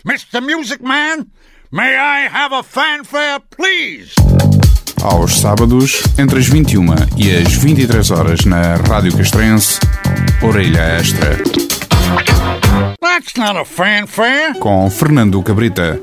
Mr. Music Man, may I have a fanfare, please? Aos sábados, entre as 21 e as 23 horas na Rádio Castrense, Orelha Extra. That's not a fanfare. Com Fernando Cabrita.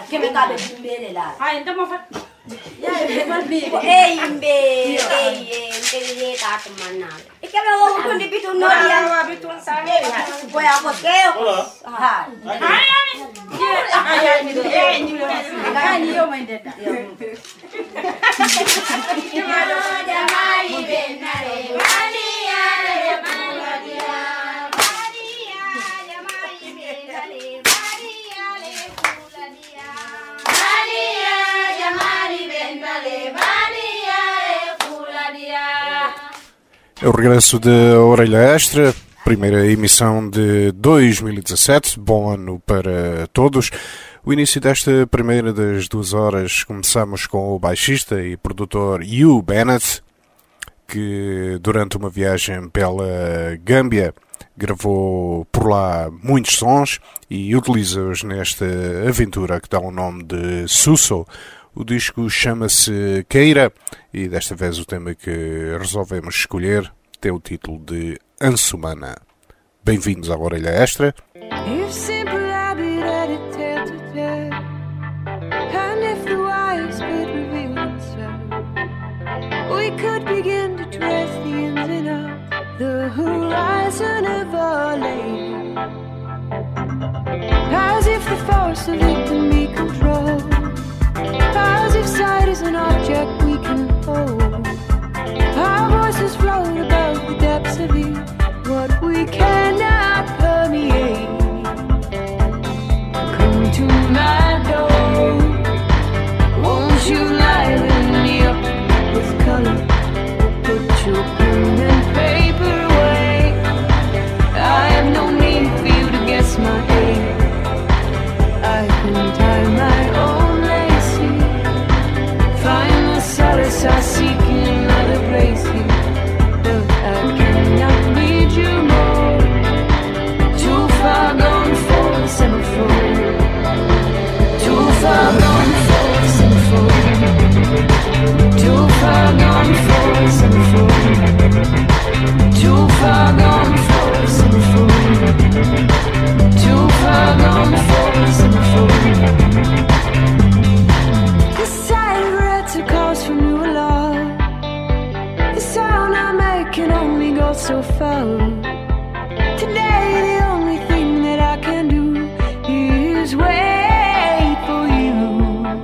É o regresso da Orelha Extra, primeira emissão de 2017, bom ano para todos. O início desta primeira das 2 horas começamos com o baixista e produtor Hugh Bennett, que durante uma viagem pela Gâmbia gravou por lá muitos sons e utiliza-os nesta aventura que dá o nome de Suso. O disco chama-se Keira e desta vez o tema que resolvemos escolher tem o título de Ansumana. Bem-vindos à Orelha Extra. We could begin to trace the ins and outs, the horizon of our lady. As if the force of it can be controlled, as if sight is an object we can hold. Our voices float above the depths of it, what we cannot permeate. Come to my door, won't you liven me up with color? Put your pen and paper away. I have no need for you to guess my age. I can tie my own lacy, find the solace I seek in another place here. But I cannot need you more. Too far gone for a semaphore. Too far gone for a semaphore. Too far gone for a semaphore. Too far gone for a semaphore. Too far gone for a semaphore. This cigarette a calls from New Orleans. The sound I make can only go so far. Today the only thing that I can do is wait for you.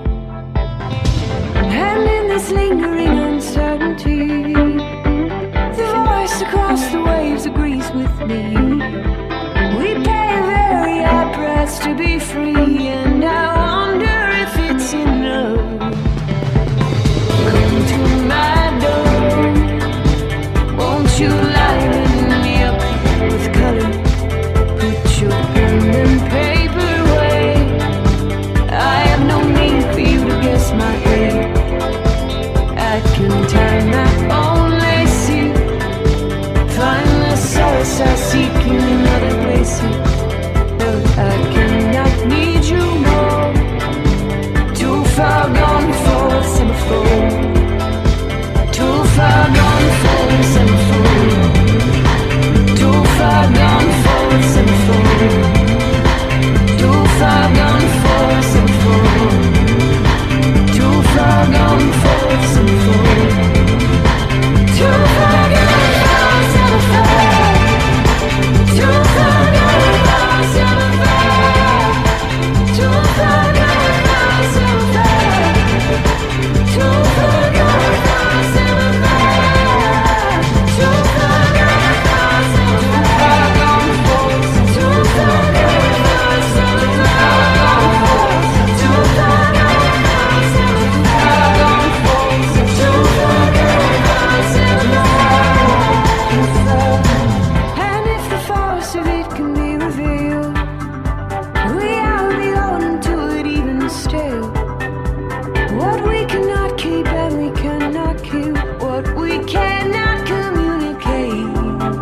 And in this lingering uncertainty, the voice across the waves agrees with me. We pay a very high price to be free, and I wonder if it's enough. Come to my door, won't you liven me up with color? Put your pen and paper away. I have no need for you to guess my age. I can tie my own lacy, find the solace I seek in another place. But I cannot need you more. Too far gone for a semaphore. Too far gone for a semaphore. Too far gone for a semaphore. Too far gone for a semaphore. Too far gone for a semaphore. Too far gone for a semaphore. Too far gone for a semaphore. Too far gone for a semaphore. Too far gone for a semaphore. Too far gone for a semaphore. Too far gone for a semaphore. Too far gone for a semaphore. Too far gone for a semaphore. And if the force of it can be revealed, we are beholden to it even still. What we cannot keep and we cannot kill, what we cannot communicate.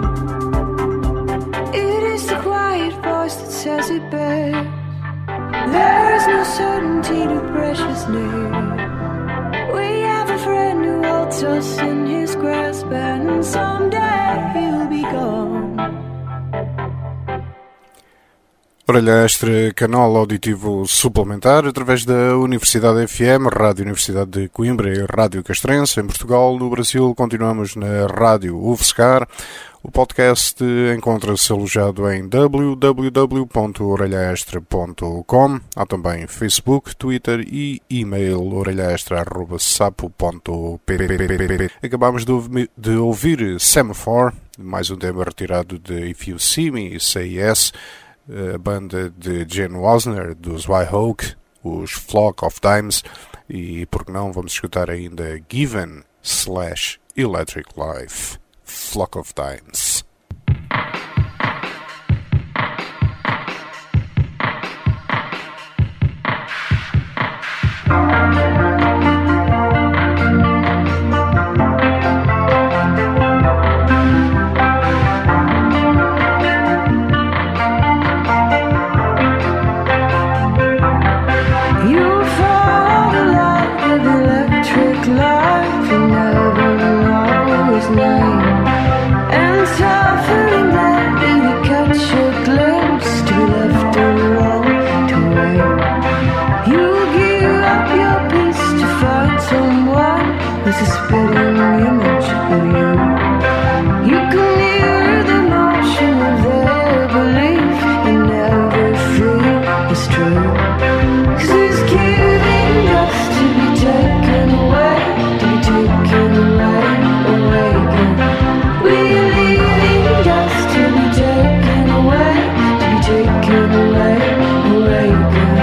It is the quiet voice that says it best. There is no certainty to precious near. We have a friend who holds us in his grasp, and someday he'll be gone. Orelha Extra, canal auditivo suplementar, através da Universidade FM, Rádio Universidade de Coimbra e Rádio Castrense. Em Portugal, no Brasil, continuamos na Rádio UFSCar. O podcast encontra-se alojado em www.orelhaextra.com. Há também Facebook, Twitter e e-mail orelhaextra@sapo.pt. Acabámos de ouvir Semaphore, mais um tema retirado de If You See Me, Say Yes, a banda de Gene Wasner, dos Wyhoke, os Flock of Dimes, e por que não vamos escutar ainda Given/Electric Life. Flock of Dimes. You fall in love with electric life, you never know his name. And suffering that if you catch a glimpse to be left alone to wait. You give up your peace to find someone who's a spitting image of you. You can hear the motion of their belief and never feel it's true. 'Cause it's giving just to be taken away, to be taken away, awakened. We're leaving just to be taken away, to be taken away, awakened.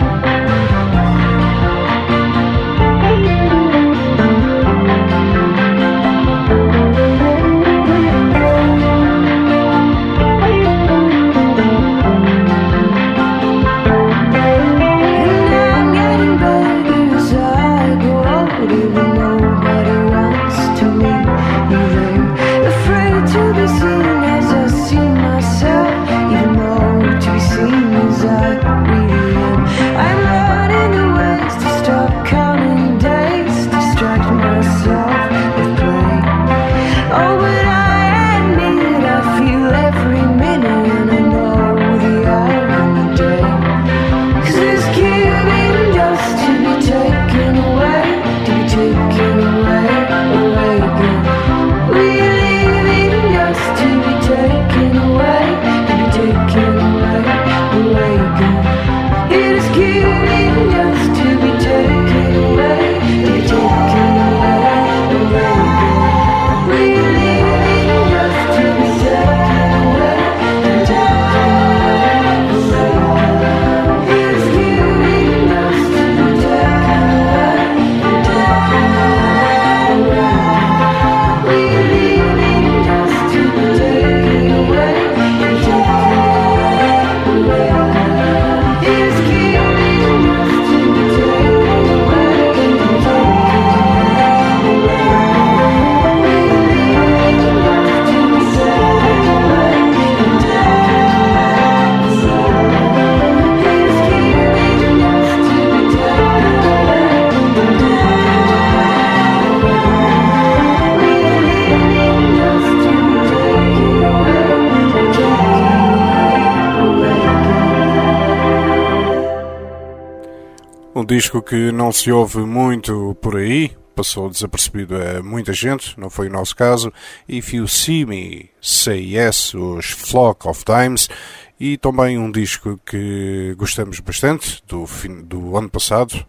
Um disco que não se ouve muito por aí, passou desapercebido a muita gente, não foi o nosso caso. If You See Me, Say Yes, os Flock of Dimes, e também um disco que gostamos bastante do ano passado,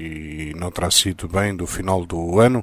e não terá sido bem do final do ano,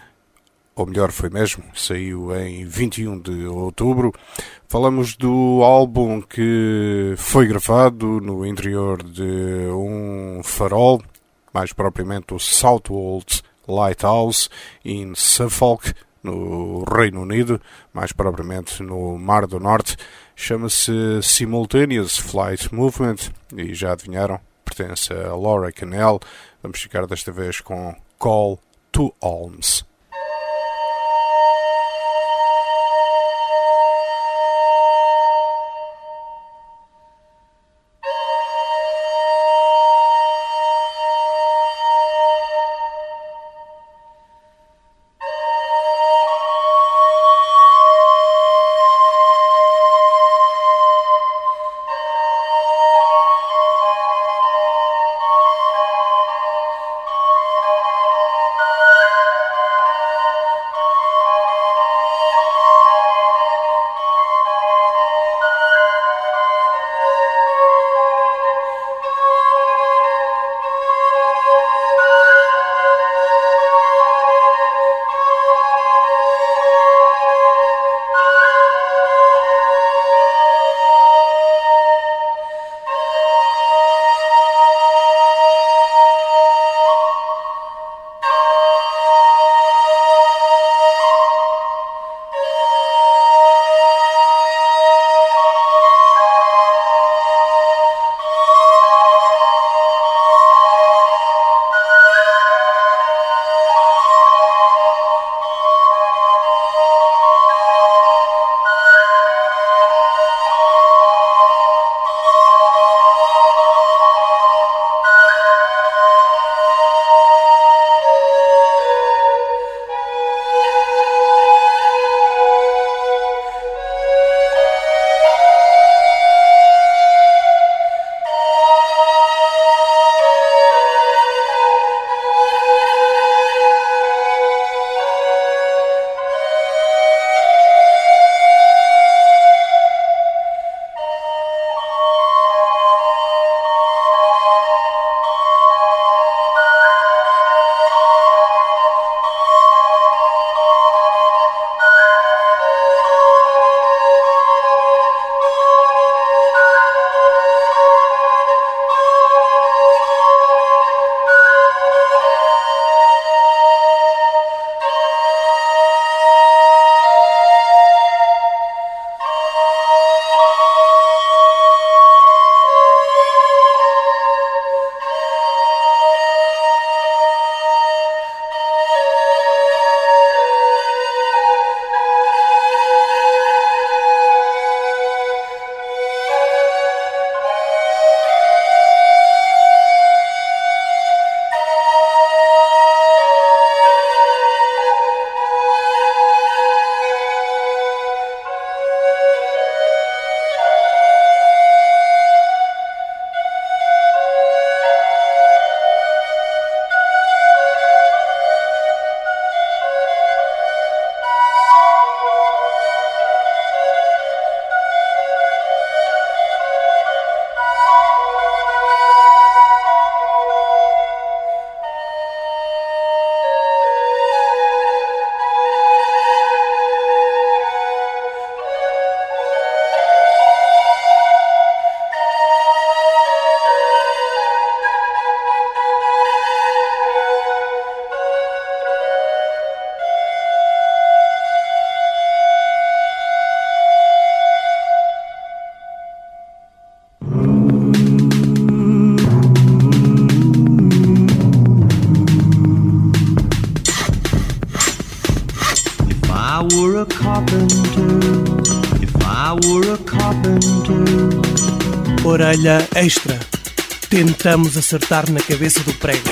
ou melhor foi mesmo, saiu em 21 de outubro. Falamos do álbum que foi gravado no interior de um farol, mais propriamente o Southwold Lighthouse, em Suffolk, no Reino Unido, mais propriamente no Mar do Norte. Chama-se Simultaneous Flight Movement e já adivinharam, pertence a Laura Cannell. Vamos ficar desta vez com Call to Arms. carpenter, if I were a carpenter. Orelha extra. Tentamos acertar na cabeça do prego.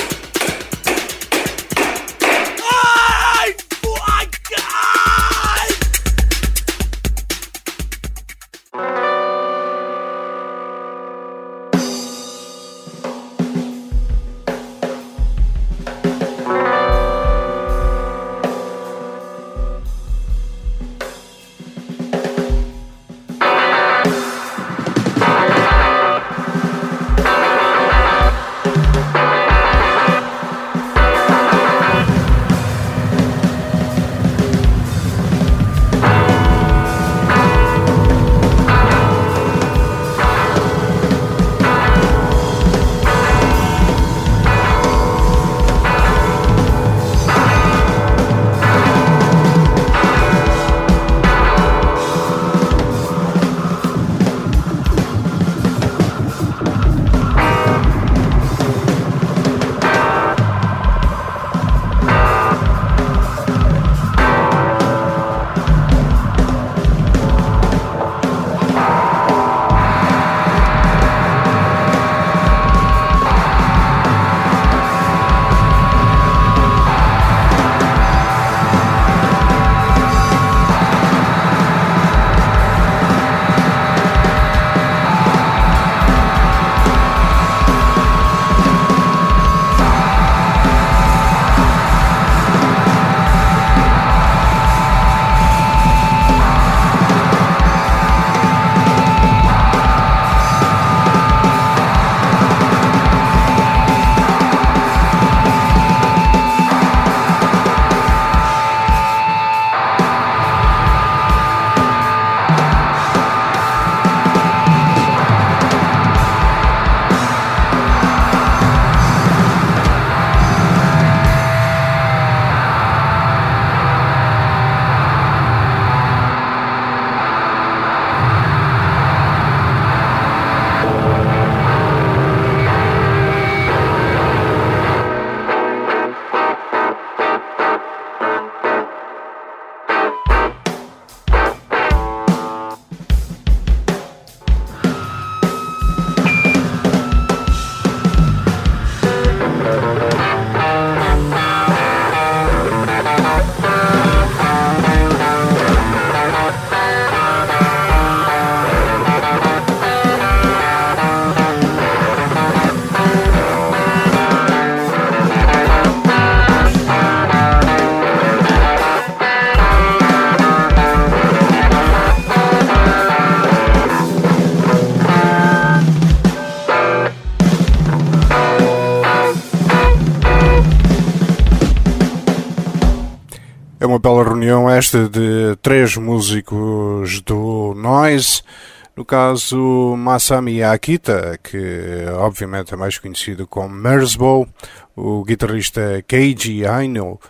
É uma bela reunião esta de 3 músicos do Noise, no caso Masami Akita, que obviamente é mais conhecido como Merzbow, o guitarrista Keiji Aino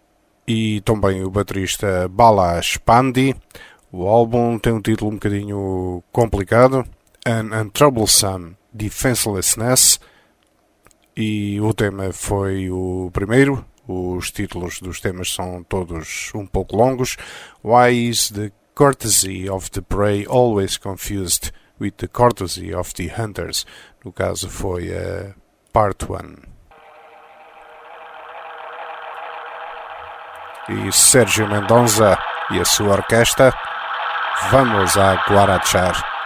e também o baterista Balazs Pandey. O álbum tem um título um bocadinho complicado, An Untroublesome Defenselessness, e o tema foi o primeiro. Os títulos dos temas são todos um pouco longos. Why is the courtesy of the prey always confused with the courtesy of the hunters? No caso foi a Part 1. E Sérgio Mendonça e a sua orquestra, vamos a guarachar.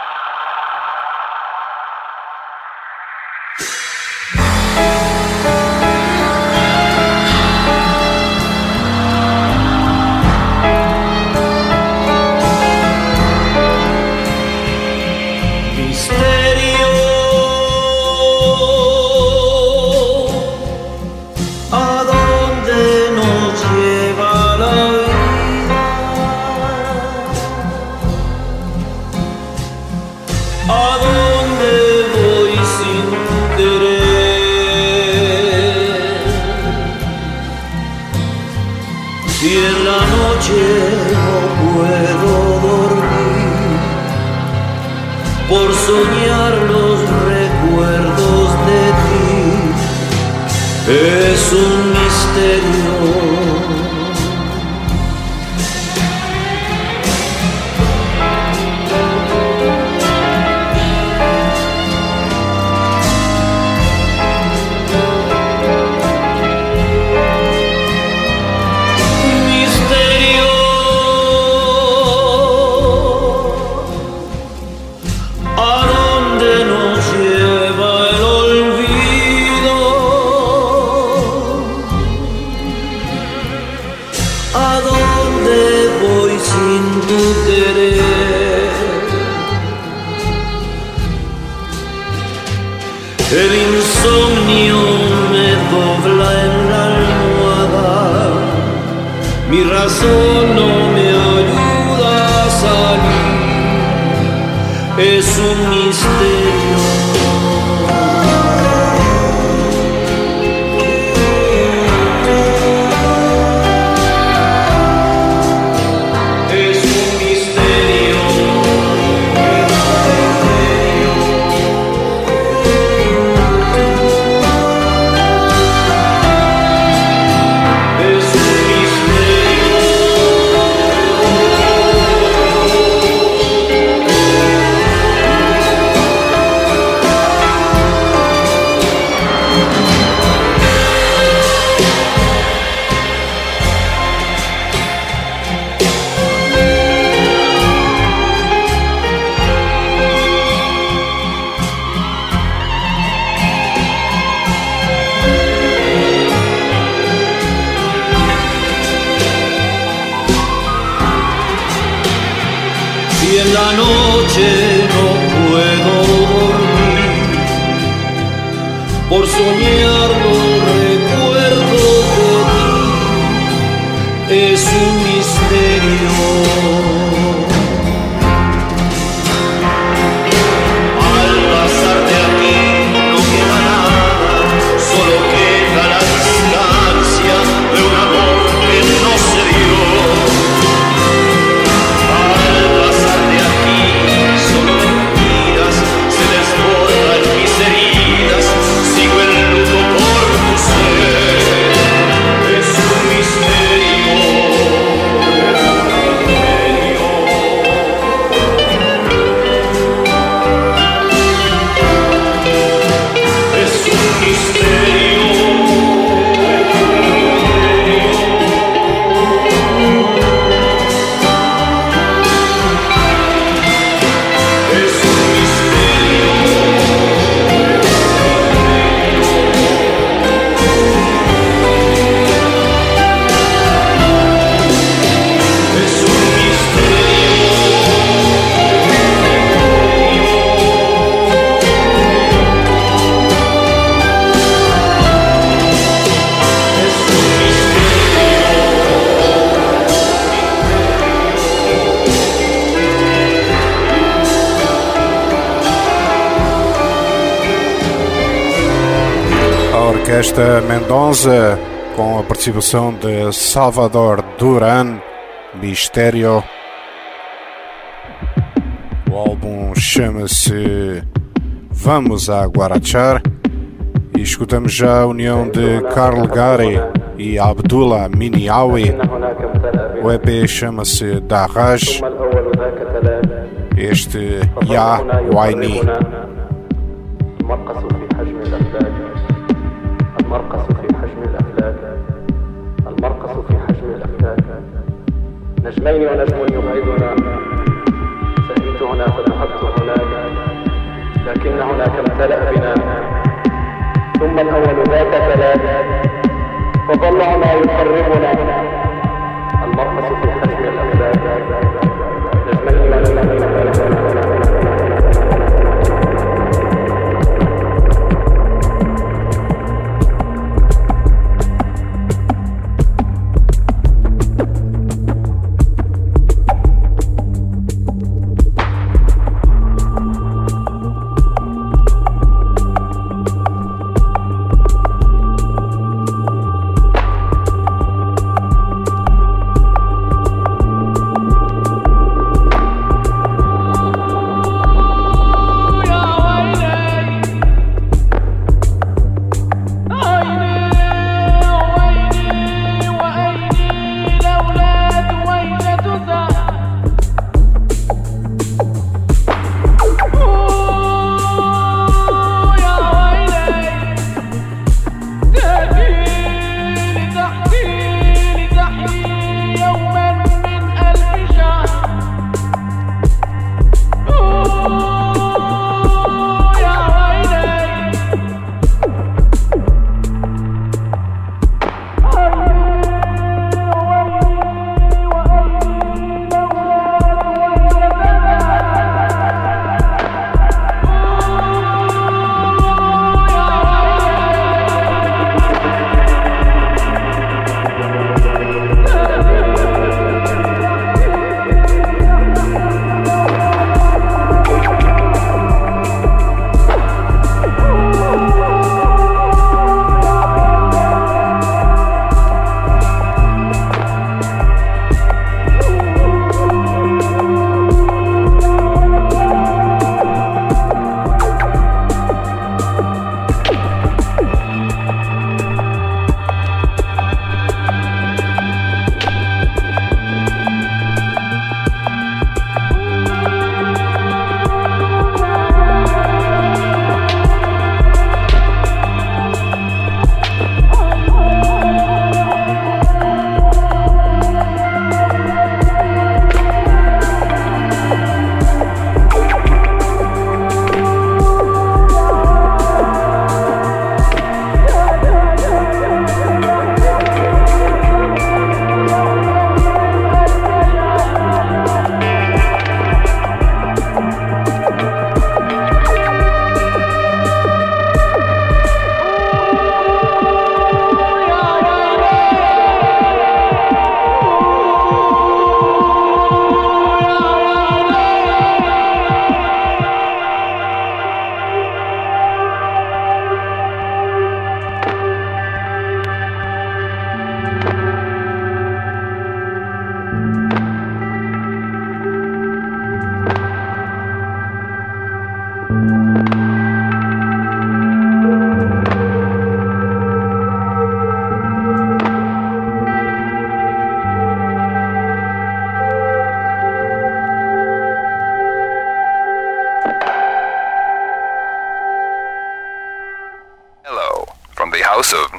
Por soñar los recuerdos de ti es un misterio. querer. El insomnio me dobla en la almohada, mi razón no me ayuda a salir, es un misterio. Por soñar los recuerdos de ti, es un misterio. Al pasar de aquí no queda nada, solo queda la distancia de un amor que no se dio. Al pasar de aquí solo mentiras se desbordan mis heridas. Sigo el luto por tu ser, es un misterio, es un misterio. Orquestra Mendonça, com a participação de Salvador Duran, Mistério. O álbum chama-se Vamos a Guarachar e escutamos já a união de Carl Gari e Abdullah Miniawi. O EP chama-se Darraj, este Ya Waini. المرقص في حجم الأفلاك، المرقص في حجم الأفلاك، نجمين ونجم يبعدنا، سئمت هنا فذهبت هناك، لكن هناك امتلأ بنا، ثم الأول ذاك ثلاث، فضلع ما يقربنا، المرقص في حجم الأفلاك، نجمين ونجم يبعدنا.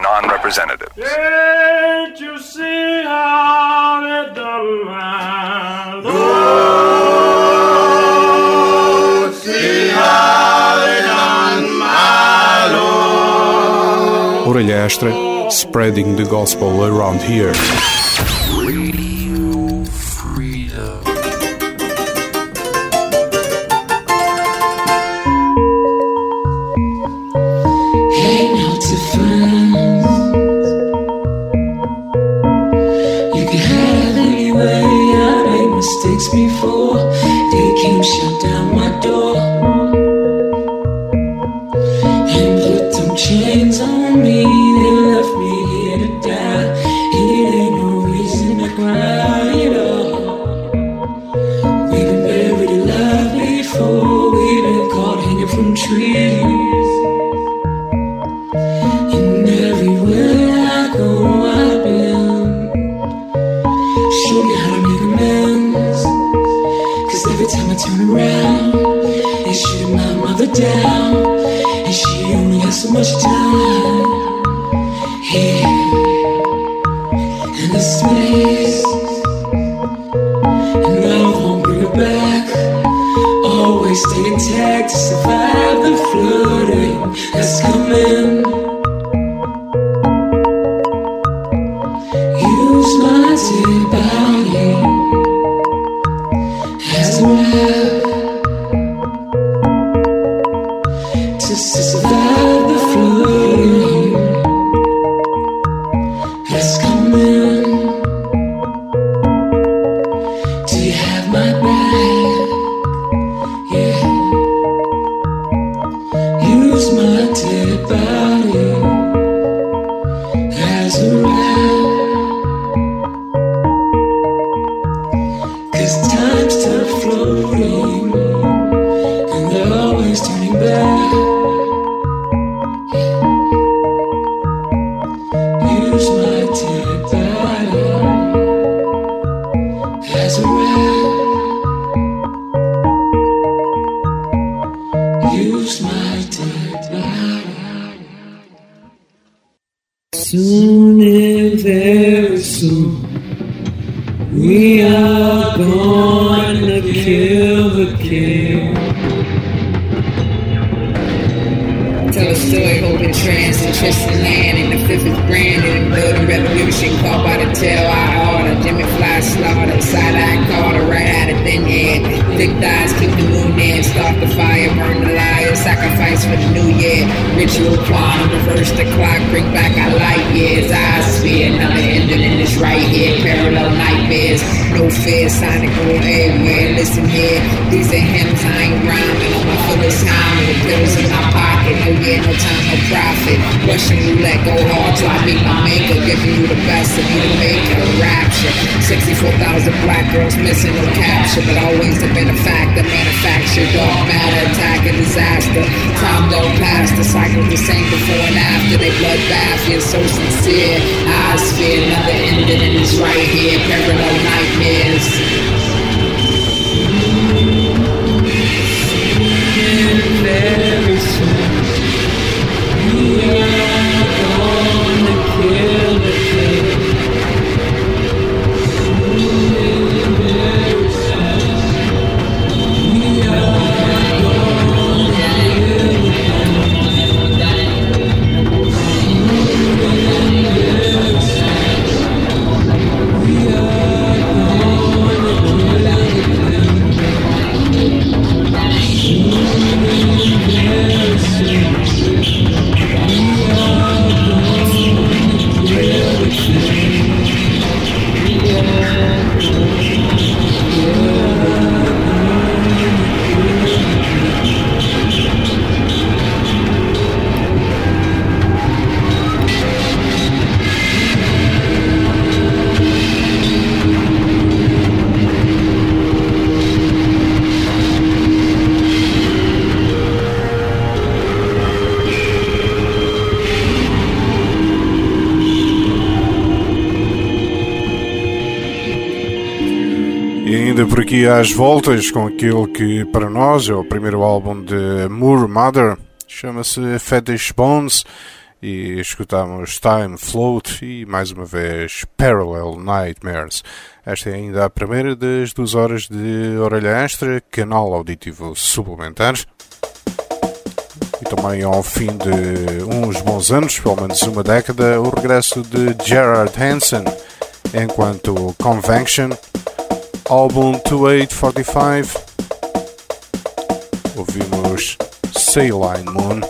non-representatives. Can't you see how it done my Lord? See how it done my Lord. Orelha Extra, spreading the gospel around here. Radio Freedom. Hang out to friends. You can have any way. I made mistakes before. They came, shut down my door, and put them chains on me. They left me here to die. It ain't no reason to cry at all. We've been buried alive before. We've been caught hanging from trees. And everywhere I go, I've been show you how to make amends. 'Cause every time I turn around, they shoot my mother down, and she only has so much time here in this space. And love won't bring her back. Always stay intact to survive the flooding that's coming. Use my dead body as a wrap to survive the flooding that's coming. Do you have my back? Yeah. Use my dead body as a wrap. 'Cause time's still floating, and they're always turning back. Use my dead body as a wrap. Use my dead body. Soon and very soon, we are gonna kill the king. Tell a story holding trance, interest in land in the fifth is branded and building revolution. Caught by the tail, I order Jimmy Fly slaughter, side eye Carter right out of thin air. Thick thighs keep the moon in, start the fire, burn the liar, sacrifice for the new year. Ritual quantum, reverse the clock, bring back our light years. I sphere, another ending in this right here. Parallel nightmares, no fear, sonic roll everywhere. Listen here, these are hymns I ain't rhyming on my fullest time. The pills in my pocket, no year, no time, no profit. Russian roulette, go hard till I meet my maker. Giving you the best of you to make a rapture. 64,000 black girls missing, no capture, but always have been a factor. Manufactured dark matter, attack and disaster. Time don't pass, the cycle the same before and after. They bloodbath, you're so sincere. I sphere, another ending and it's right here. Parallel nightmares. Very soon, we are gonna kill the king. Por aqui às voltas com aquele que para nós é o primeiro álbum de Moor Mother, chama-se Fetish Bones, e escutamos Time Float e mais uma vez Parallel Nightmares. Esta é ainda a primeira das 2 horas de Orelha Extra, canal auditivo suplementar. E também ao fim de uns bons anos, pelo menos uma década, o regresso de Gerard Hansen enquanto Convention, álbum 2845. Ouvimos Saline Moon.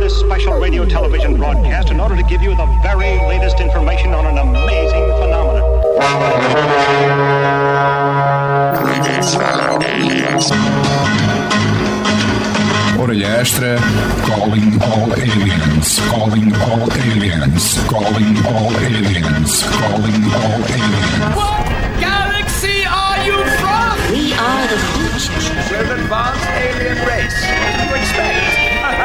this special radio television broadcast in order to give you the very latest information on an amazing phenomenon. Orelha Extra, calling all aliens, calling all aliens, calling all aliens, calling all aliens. What galaxy are you from? We are the future. We're an advanced alien race. What do you expect?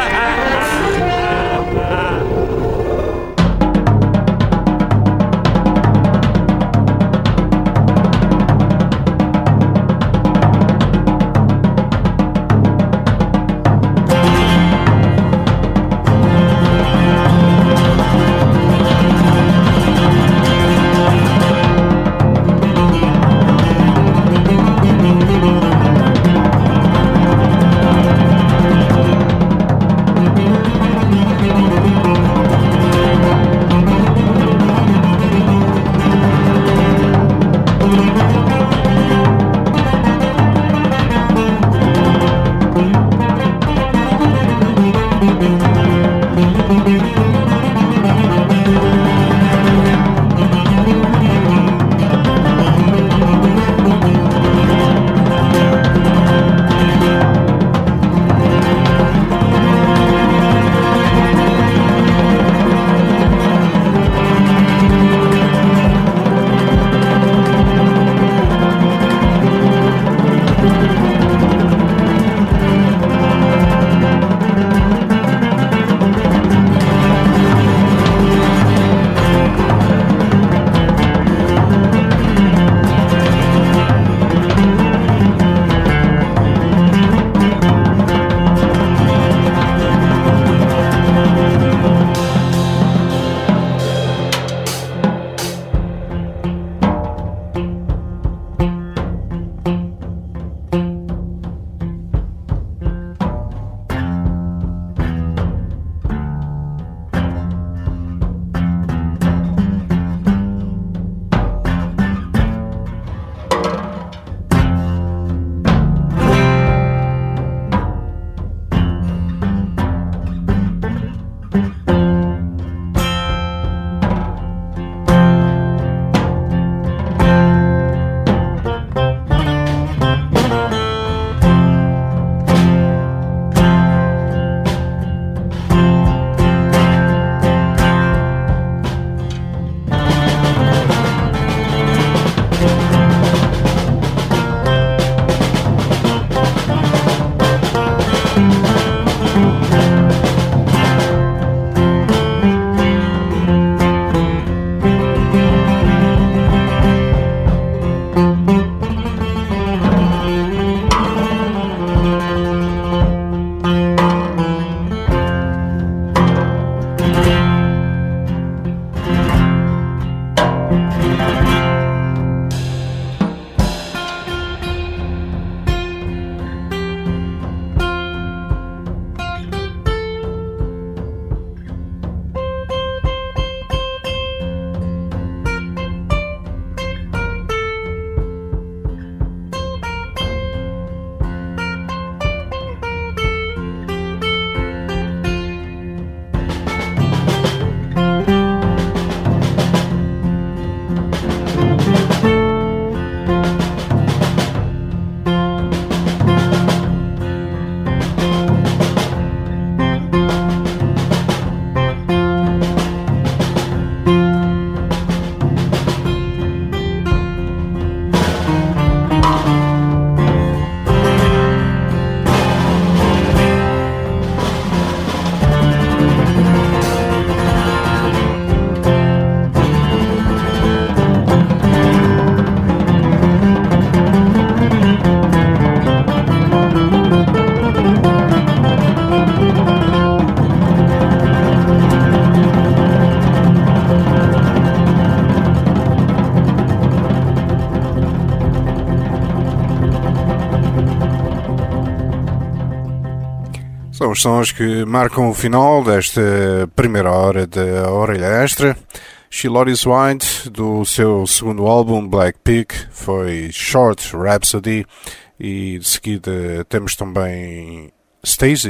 São os sons que marcam o final desta primeira hora da Orelha Extra. Chiloris White, do seu segundo álbum Black Pig, foi Short Rhapsody, e de seguida temos também Stasis,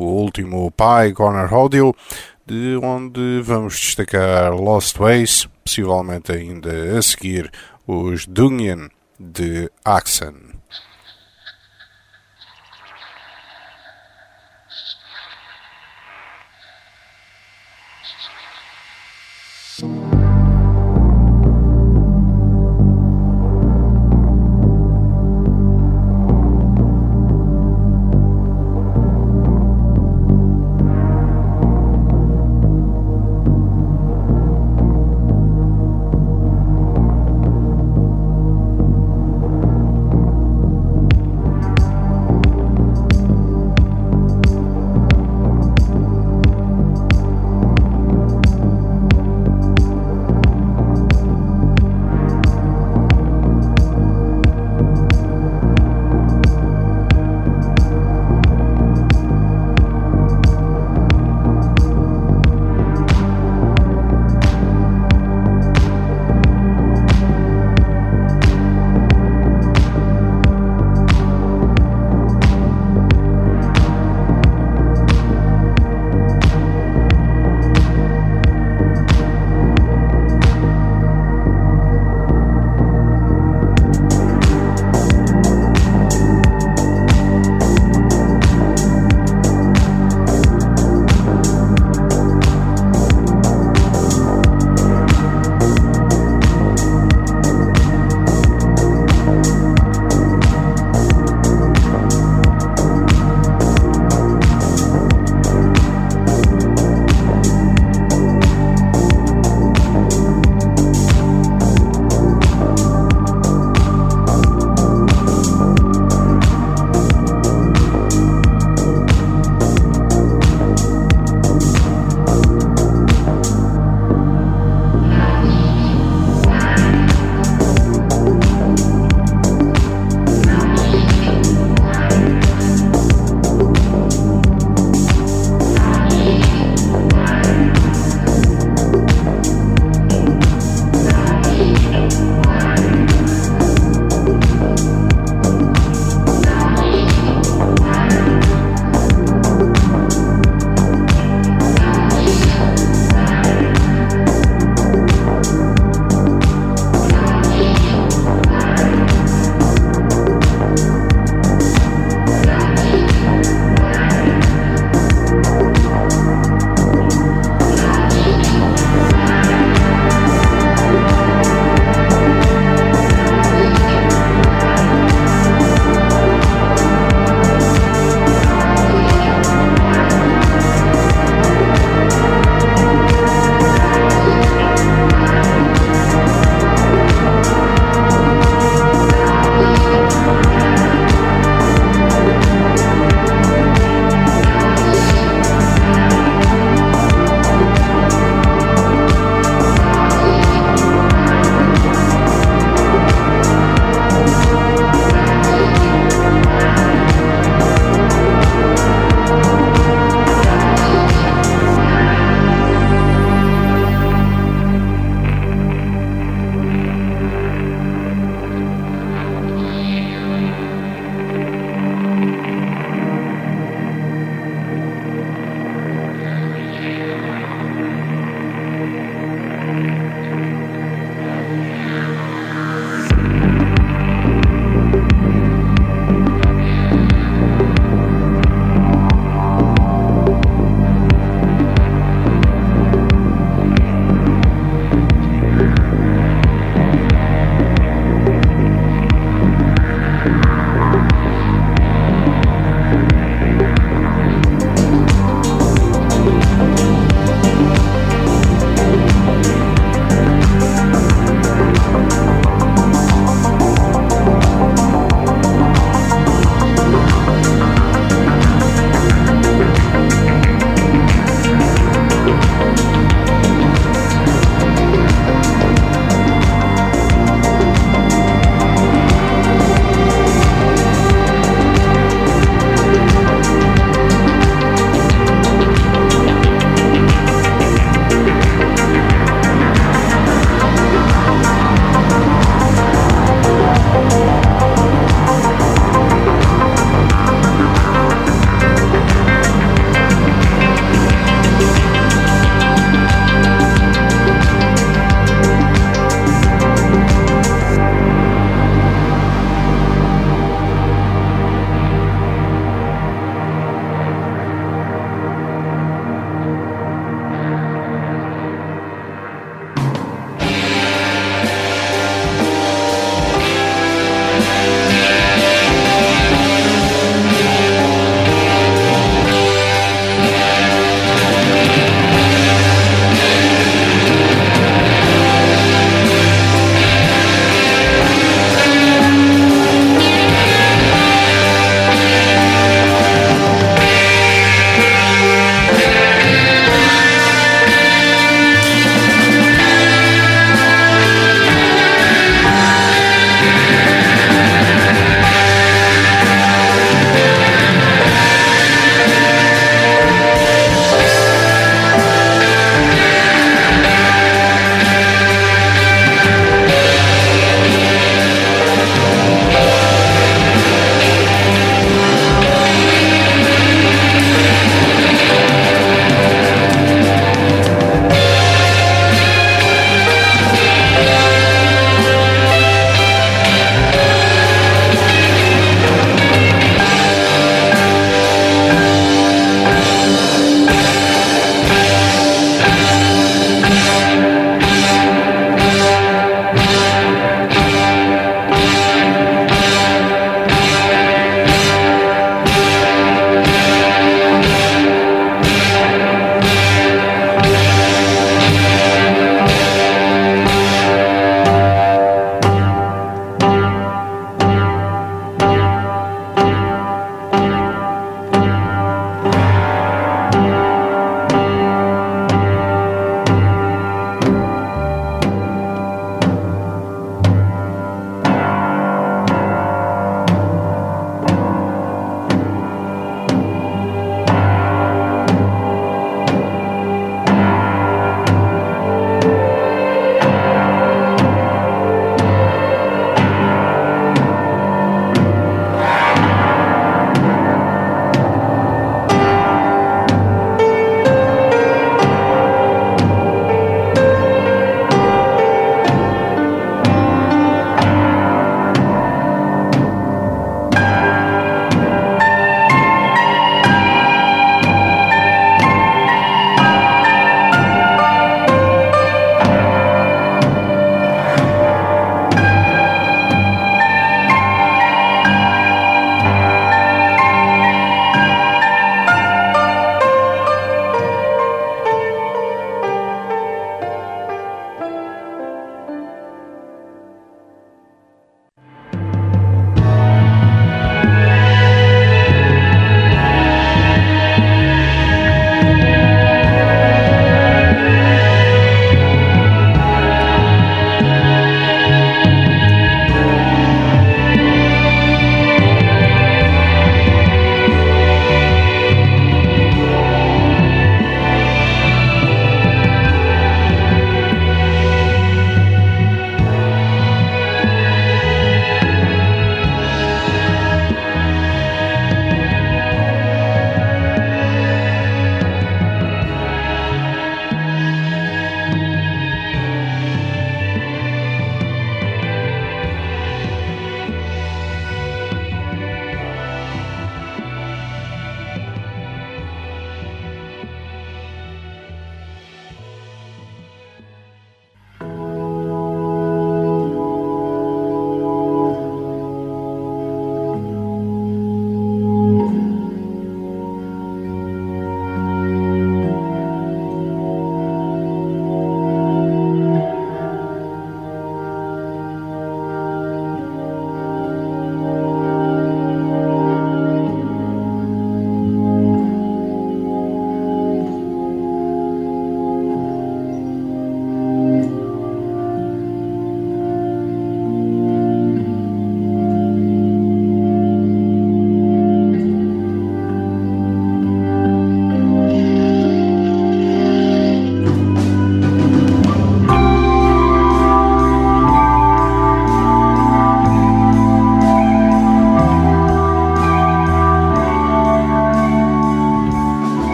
o último Pye Corner Audio, de onde vamos destacar Lost Ways, possivelmente ainda a seguir os Dungeon de Axen.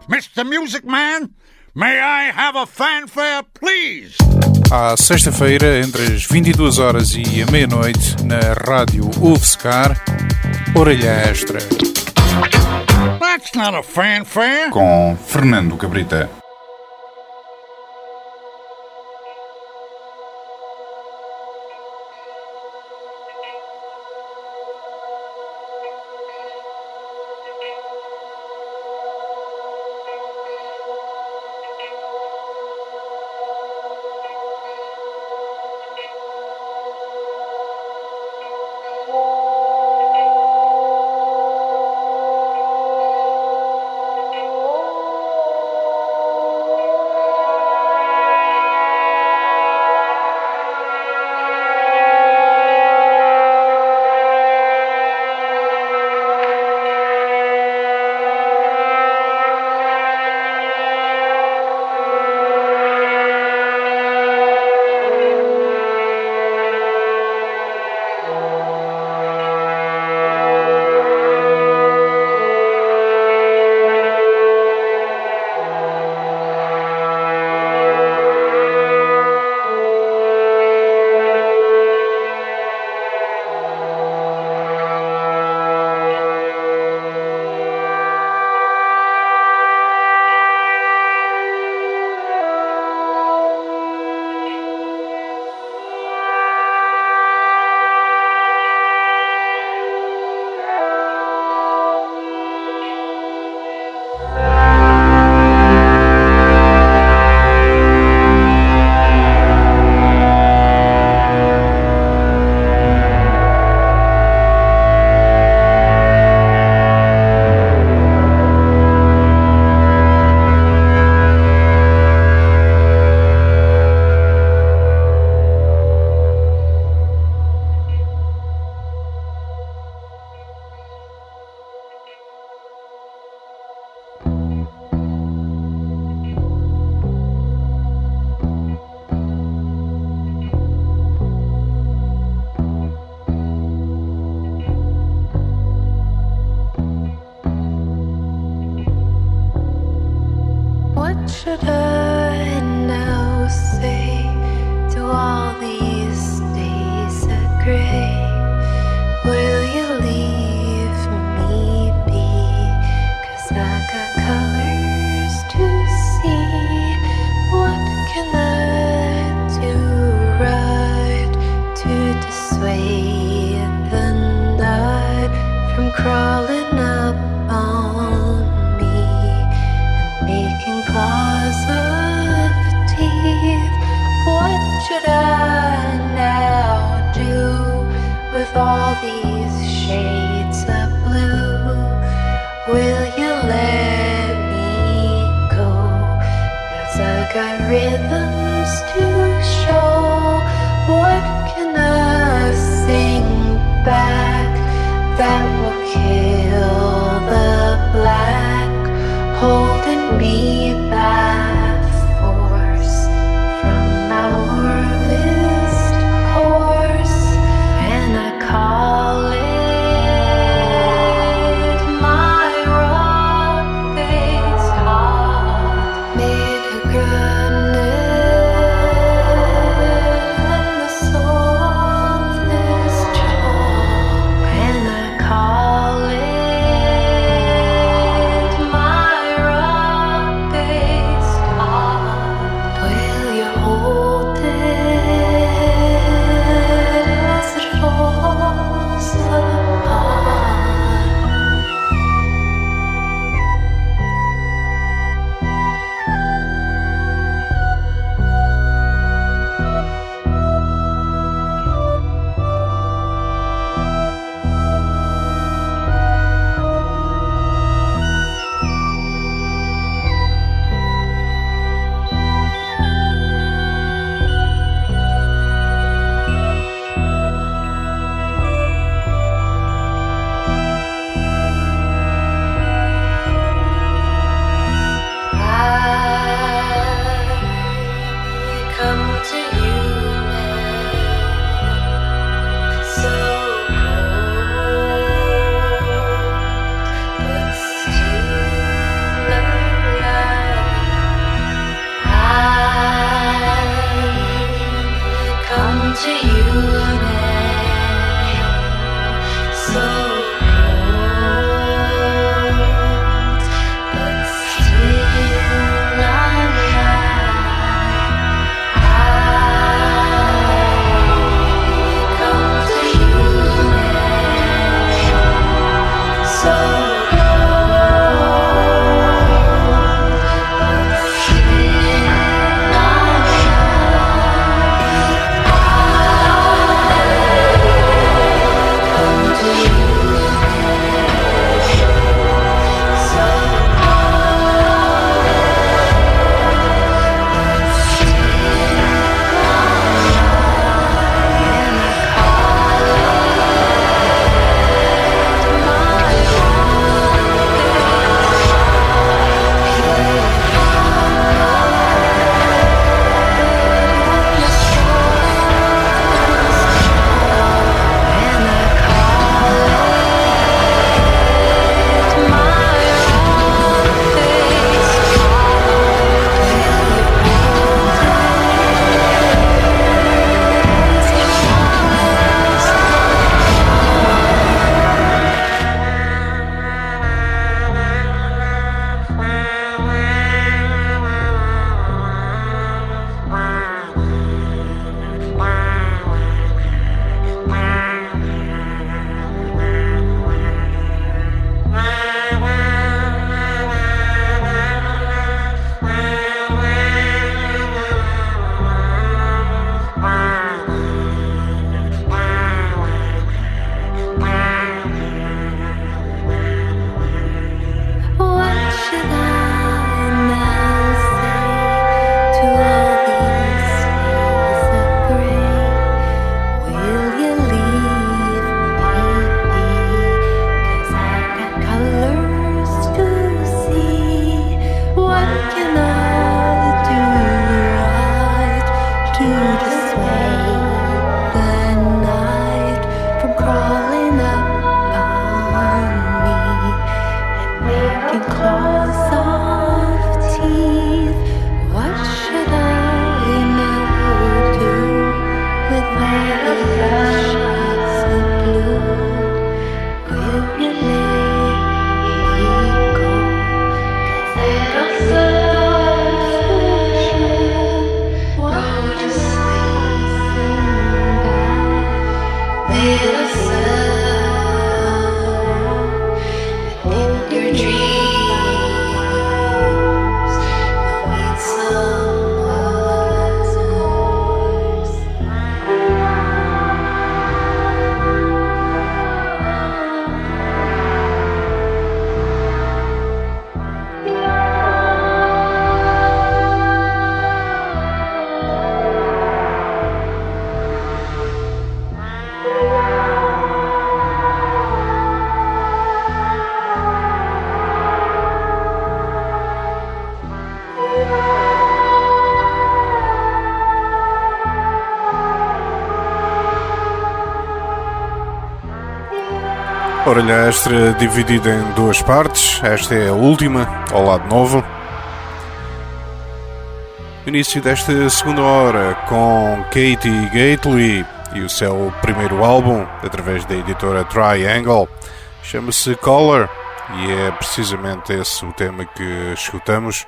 Mr. Music Man, may I have a fanfare, please? À sexta-feira, entre as 22 horas e a meia-noite, na rádio UFSCar, Orelha Extra. That's not a fanfare. Com Fernando Cabrita. should I now say to all these days of grey? Will you leave me be? 'Cause I got colors to see. What can I do right to dissuade the night from crawling up on me and making claws of teeth? What should I now do with all these shades of blue? Will you let me go? 'Cause I got rhythms to show. What can I sing back that will kill the black, holding me by force from my harvest course? And I call it my rock-based heart, made of granite and the softest chalk. And I call it my rock-based Orelha extra dividida em duas partes. Esta é a última, ao lado novo. Início desta segunda hora com Katie Gately e o seu primeiro álbum, através da editora Triangle. Chama-se Color e é precisamente esse o tema que escutamos.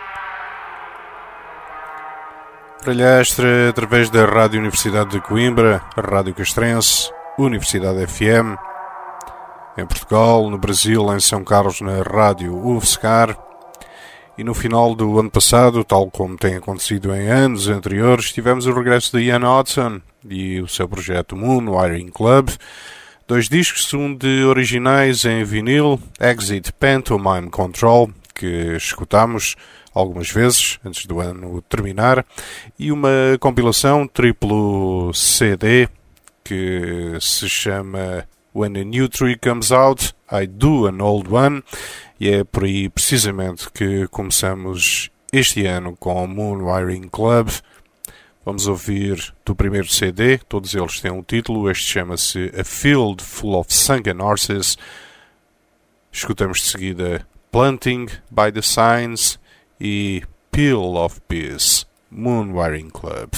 Orelha extra através da Rádio Universidade de Coimbra, a Rádio Castrense, Universidade FM. Em Portugal, no Brasil, em São Carlos, na Rádio UFSCar. E no final do ano passado, tal como tem acontecido em anos anteriores, tivemos o regresso de Ian Hodson e o seu projeto Moon Wiring Club. 2 discos, um de originais em vinil, Exit Pantomime Control, que escutámos algumas vezes antes do ano terminar, e uma compilação triplo CD que se chama When a New Tree Comes Out, I Do an Old One, e é por aí precisamente que começamos este ano com o Moon Wiring Club. Vamos ouvir do primeiro CD, todos eles têm um título, este chama-se A Field Full of Sunken Horses. Escutamos de seguida Planting by the Signs e Peel of Peace, Moon Wiring Club.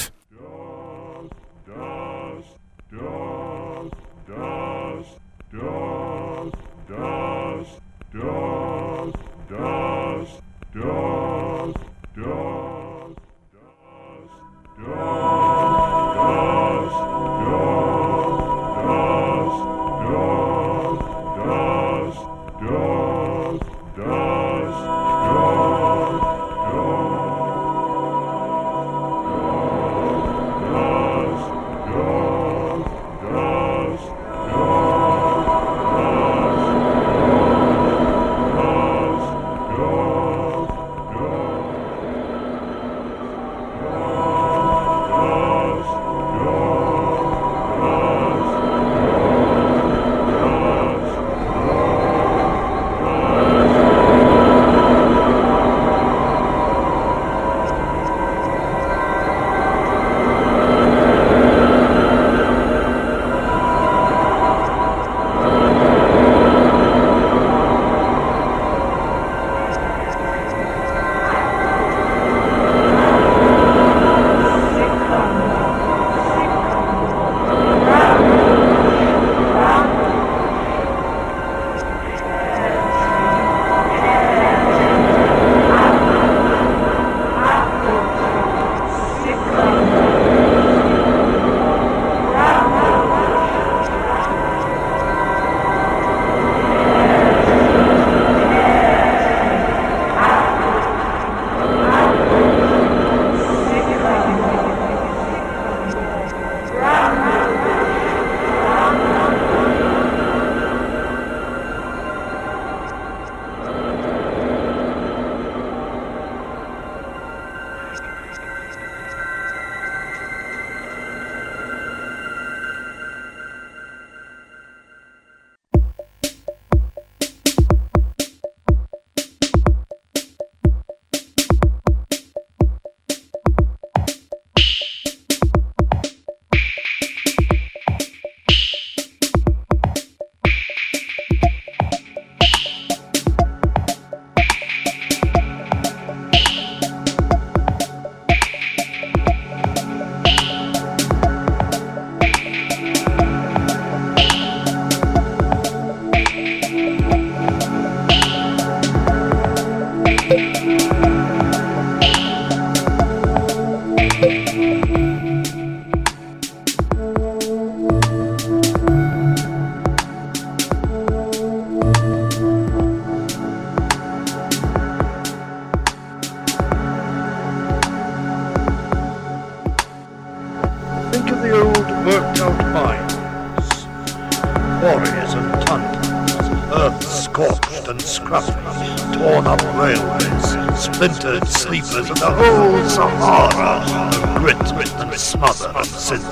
Splintered sleepers and the whole Sahara of grit and smother and sin.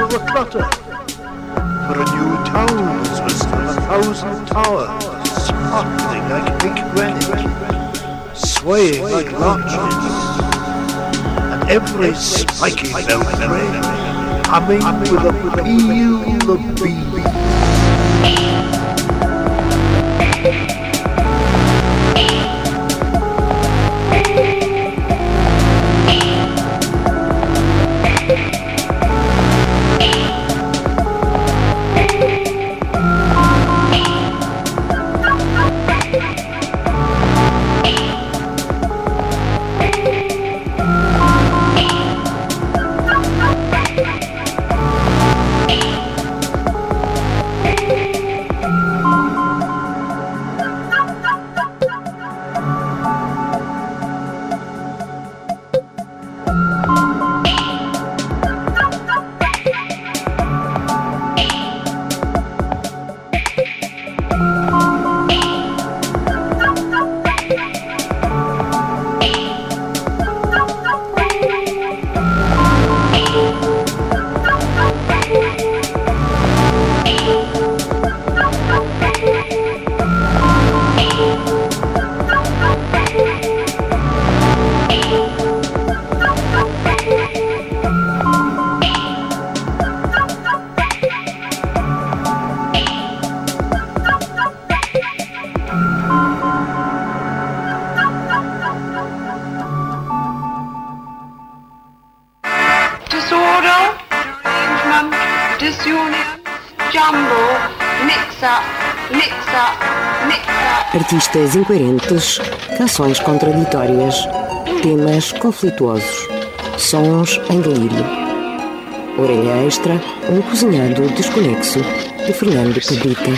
smell of butter. For a new town was risen on 1,000 towers, sparkling like big granite, swaying like larches, and every spiky bell ring humming with a peal of bees. Artistas incoerentes, canções contraditórias, temas conflituosos, sons em delírio. Orelha Extra, um cozinhado desconexo, de Fernando Cabrita.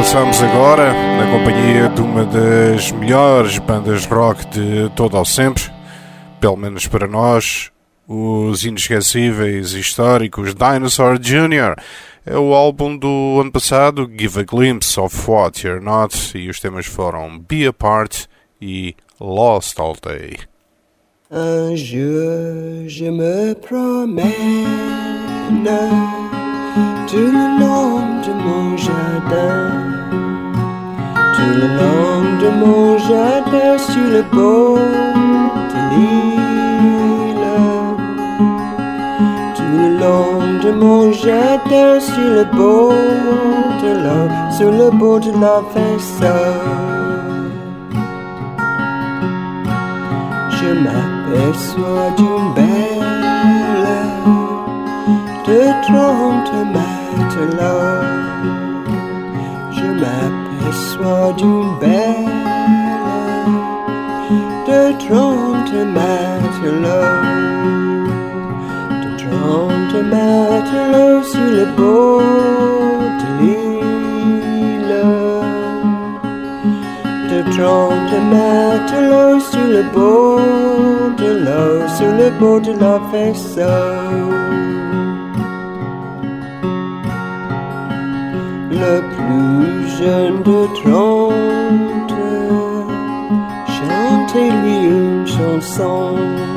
passamos agora na companhia de uma das melhores bandas rock de todo ao sempre, pelo menos para nós, os inesquecíveis históricos Dinosaur Jr. É o álbum do ano passado, Give a Glimpse of What You're Not, e os temas foram Be Apart e Lost All Day. Un jour, je me promène tout le long de mon jardin, tout le long de mon jardin sur le bord de l'île, tout le long de mon jardin sur le bord de l'eau, sur le bord de la vaisselle. Je m'aperçois d'une belle de 30 mètres là. Je m'aperçois d'une belle de 30 mètres là. De 30 mètres là sur le bord de l'île. De 30 mètres là sur le bord de l'eau, sur le bord de la vaisselle. Le plus jeune de 30 chantez-lui une chanson,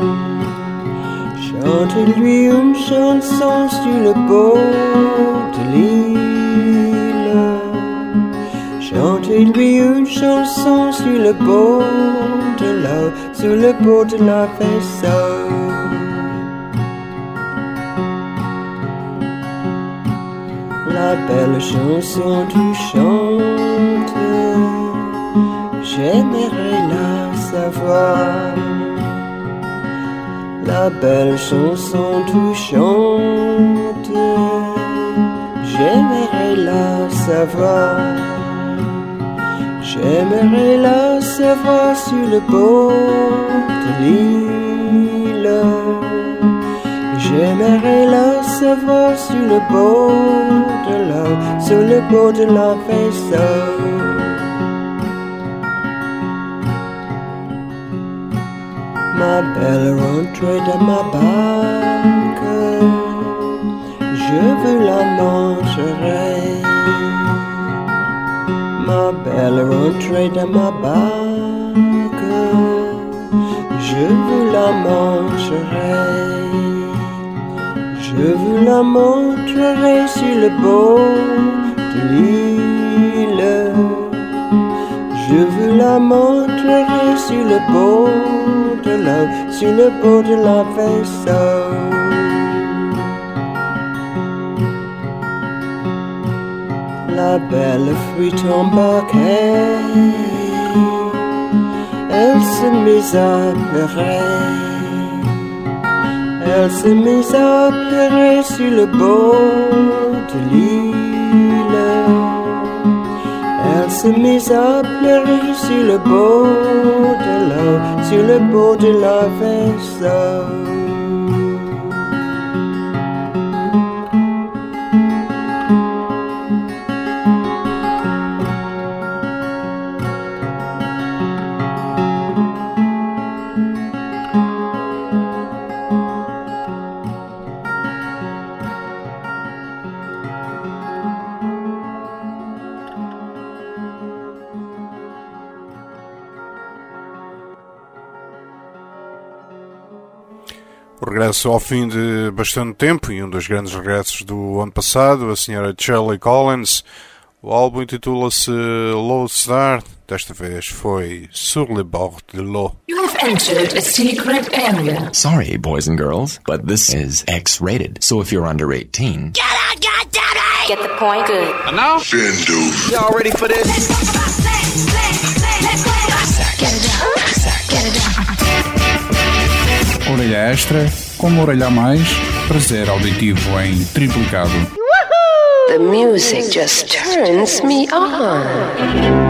chantez-lui une chanson sur le bord de l'île, chantez-lui une chanson sur le bord de l'eau, sur le bord de la vaisselle. La belle chanson touchante, j'aimerais la savoir. La belle chanson touchante, j'aimerais la savoir. J'aimerais la savoir sur le bord de l'île. J'aimerais la savoir sur le bord de l'eau, sur le bord de la vaisselle. Ma belle rentrée dans ma barque, je veux la montrer. Ma belle rentrée dans ma barque, je veux la montrer. Je vous la montrerai sur le bord de l'île. Je vous la montrerai sur le bord de l'eau, sur le bord de la vaisselle. La belle fuit en baquet, elle se mit à pleurer. Elle s'est mise à pleurer sur le bord de l'île. Elle s'est mise à pleurer sur le bord de l'eau, sur le bord de la vaisselle. Regresso ao fim de bastante tempo e um dos grandes regressos do ano passado, a senhora Shirley Collins. O álbum intitula-se Low Star, desta vez foi Sur le bord de l'eau. You have entered a secret area. Sorry, boys and girls, but this is X-rated, so if you're under 18... Get out, goddammit! Get the point? Good. And now? Y'all ready for this? Get it down. Get it down. Orelha extra, com uma orelha a mais, prazer auditivo em triplicado. The music just turns me on.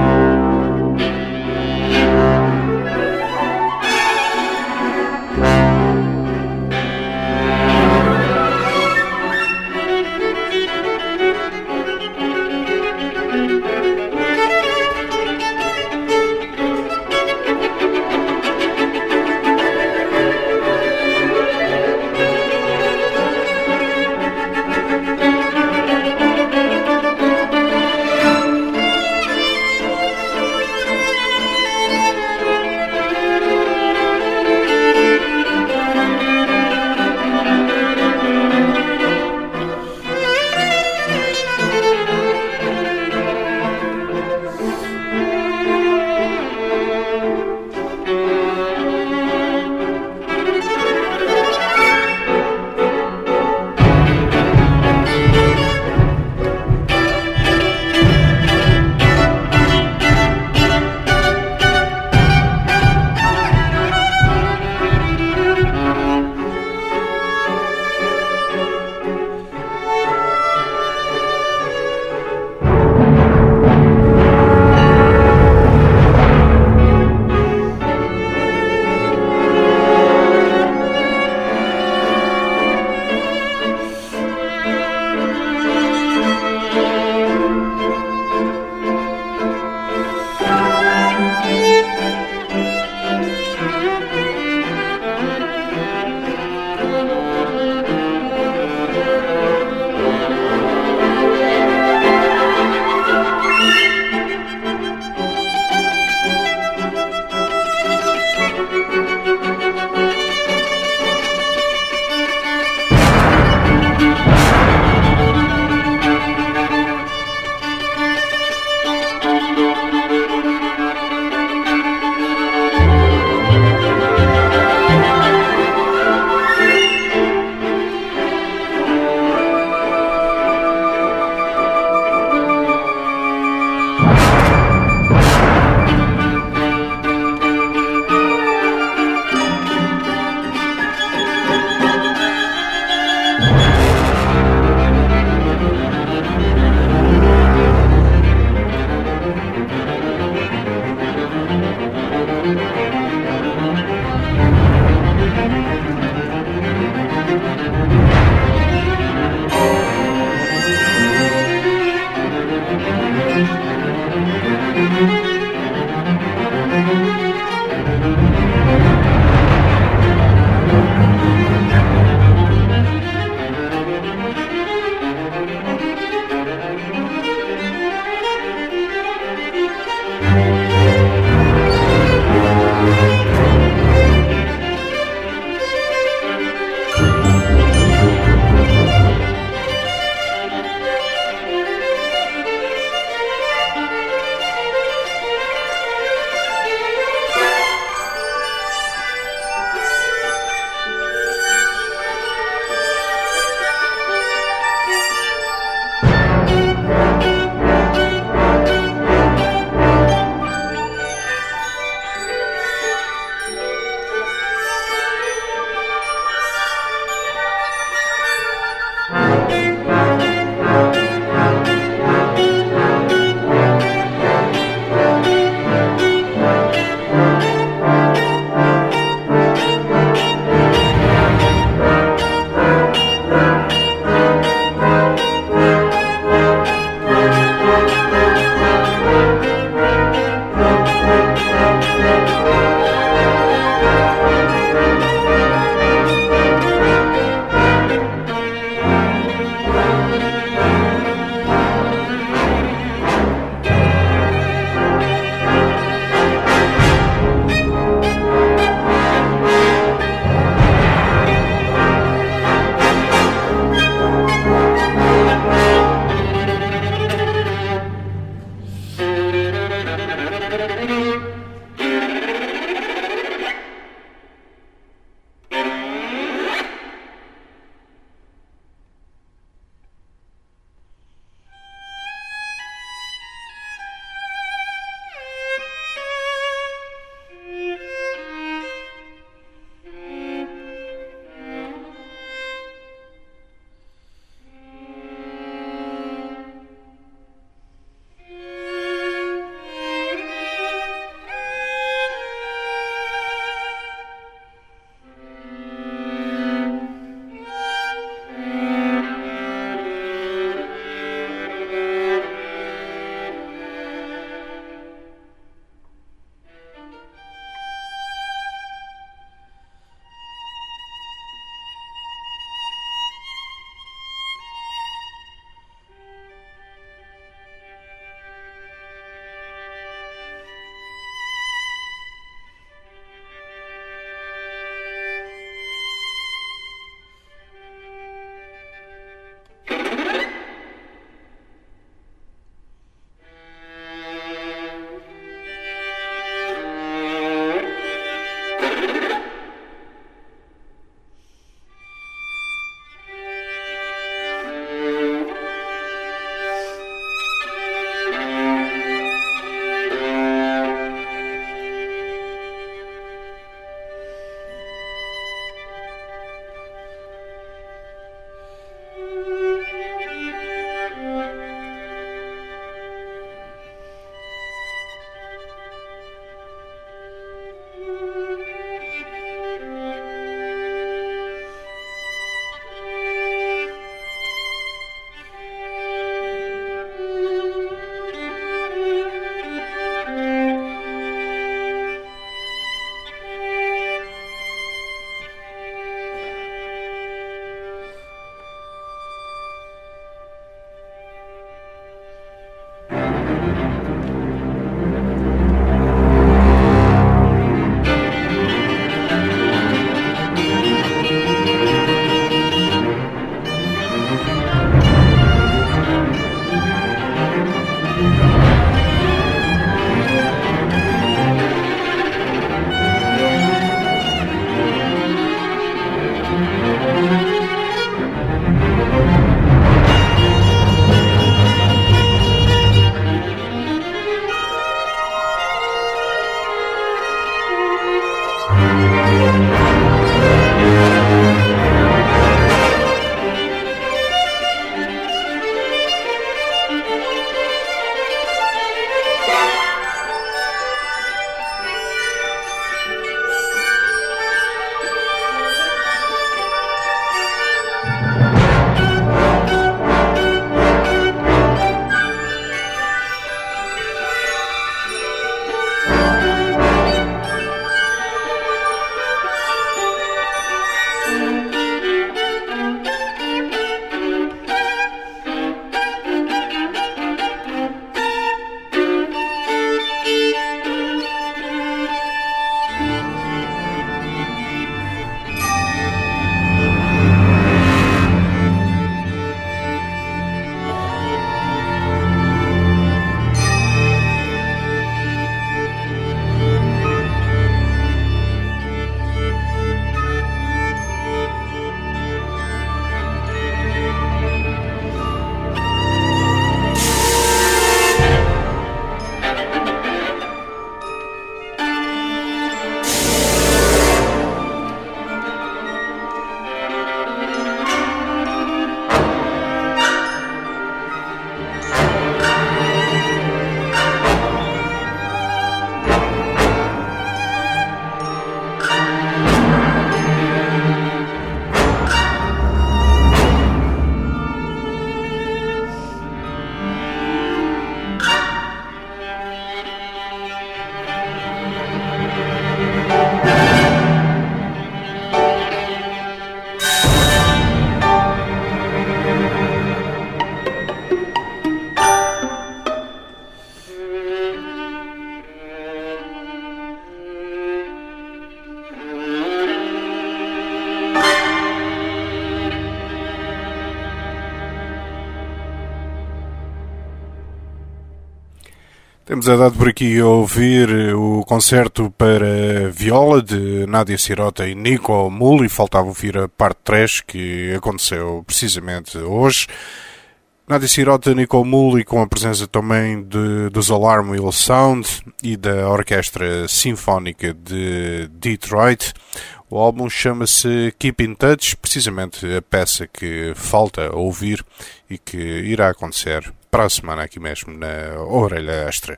Temos a dado por aqui a ouvir o concerto para viola de Nádia Sirota e Nico Muli. Faltava ouvir a parte 3, que aconteceu precisamente hoje. Nádia Sirota e Nico Muli, com a presença também dos Alarm Wheel Sound e da Orquestra Sinfónica de Detroit. O álbum chama-se Keep in Touch, precisamente a peça que falta ouvir e que irá acontecer para a semana aqui mesmo na Orelha Extra.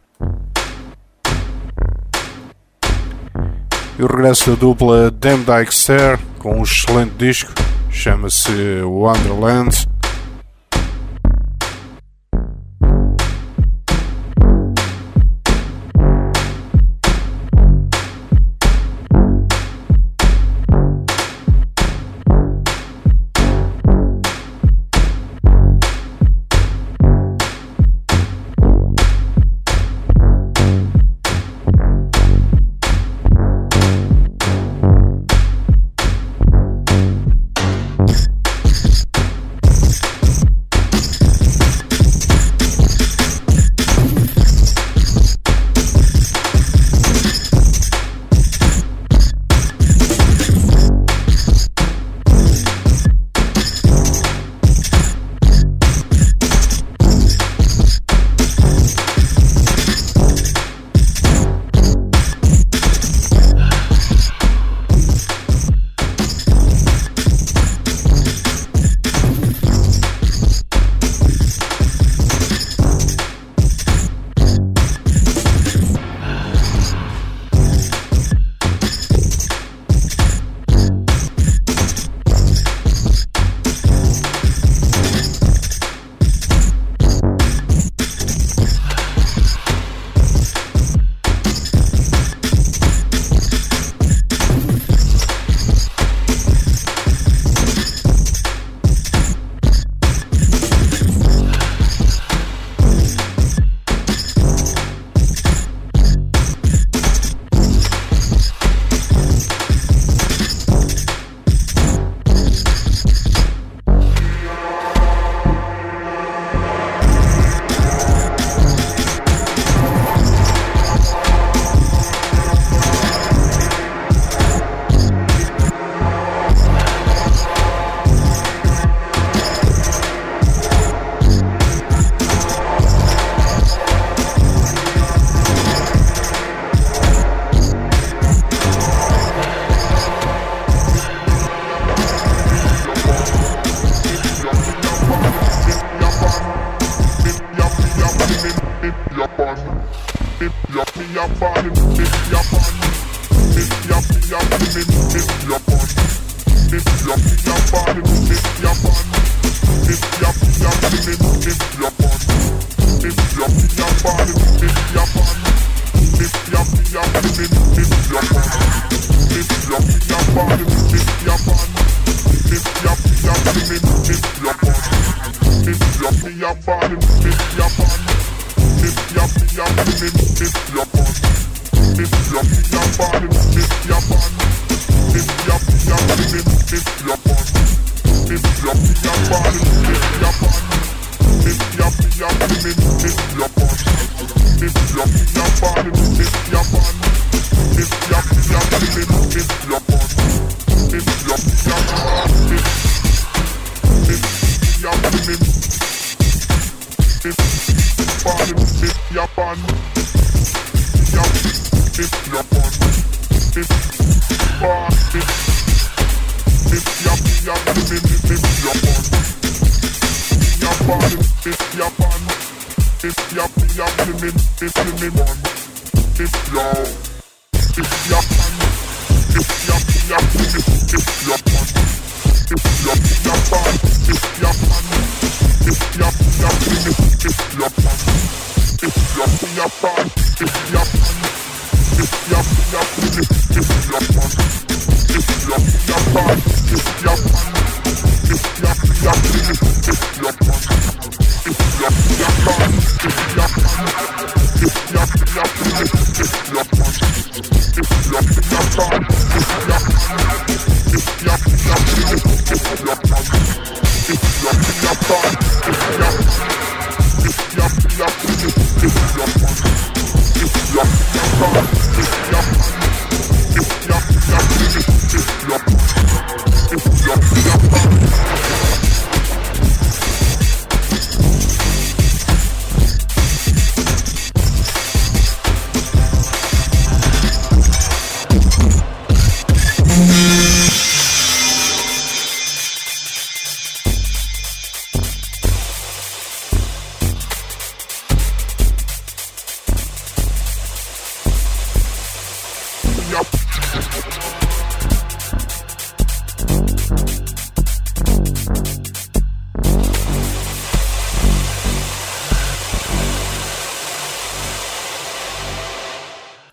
E o regresso da dupla Damn Dyke Stair com um excelente disco, chama-se Wonderland.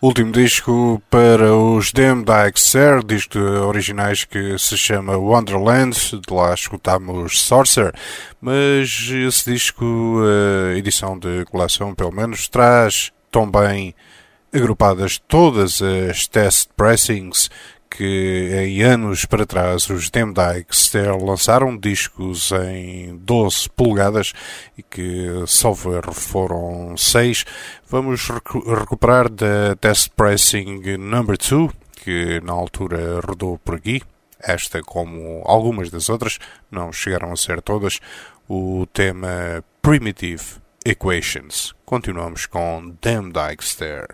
Último disco para os Damned Exter, disco originais que se chama Wonderland, de lá escutámos Sorcerer, mas esse disco, a edição de coleção pelo menos, traz também agrupadas todas as test pressings que em anos para trás os Damned Exter lançaram, discos em 12 polegadas e que, salvo erro, foram 6. Vamos recuperar da Test Pressing Number 2, que na altura rodou por aqui. Esta, como algumas das outras, não chegaram a ser todas, o tema Primitive Equations. Continuamos com Damned Exter.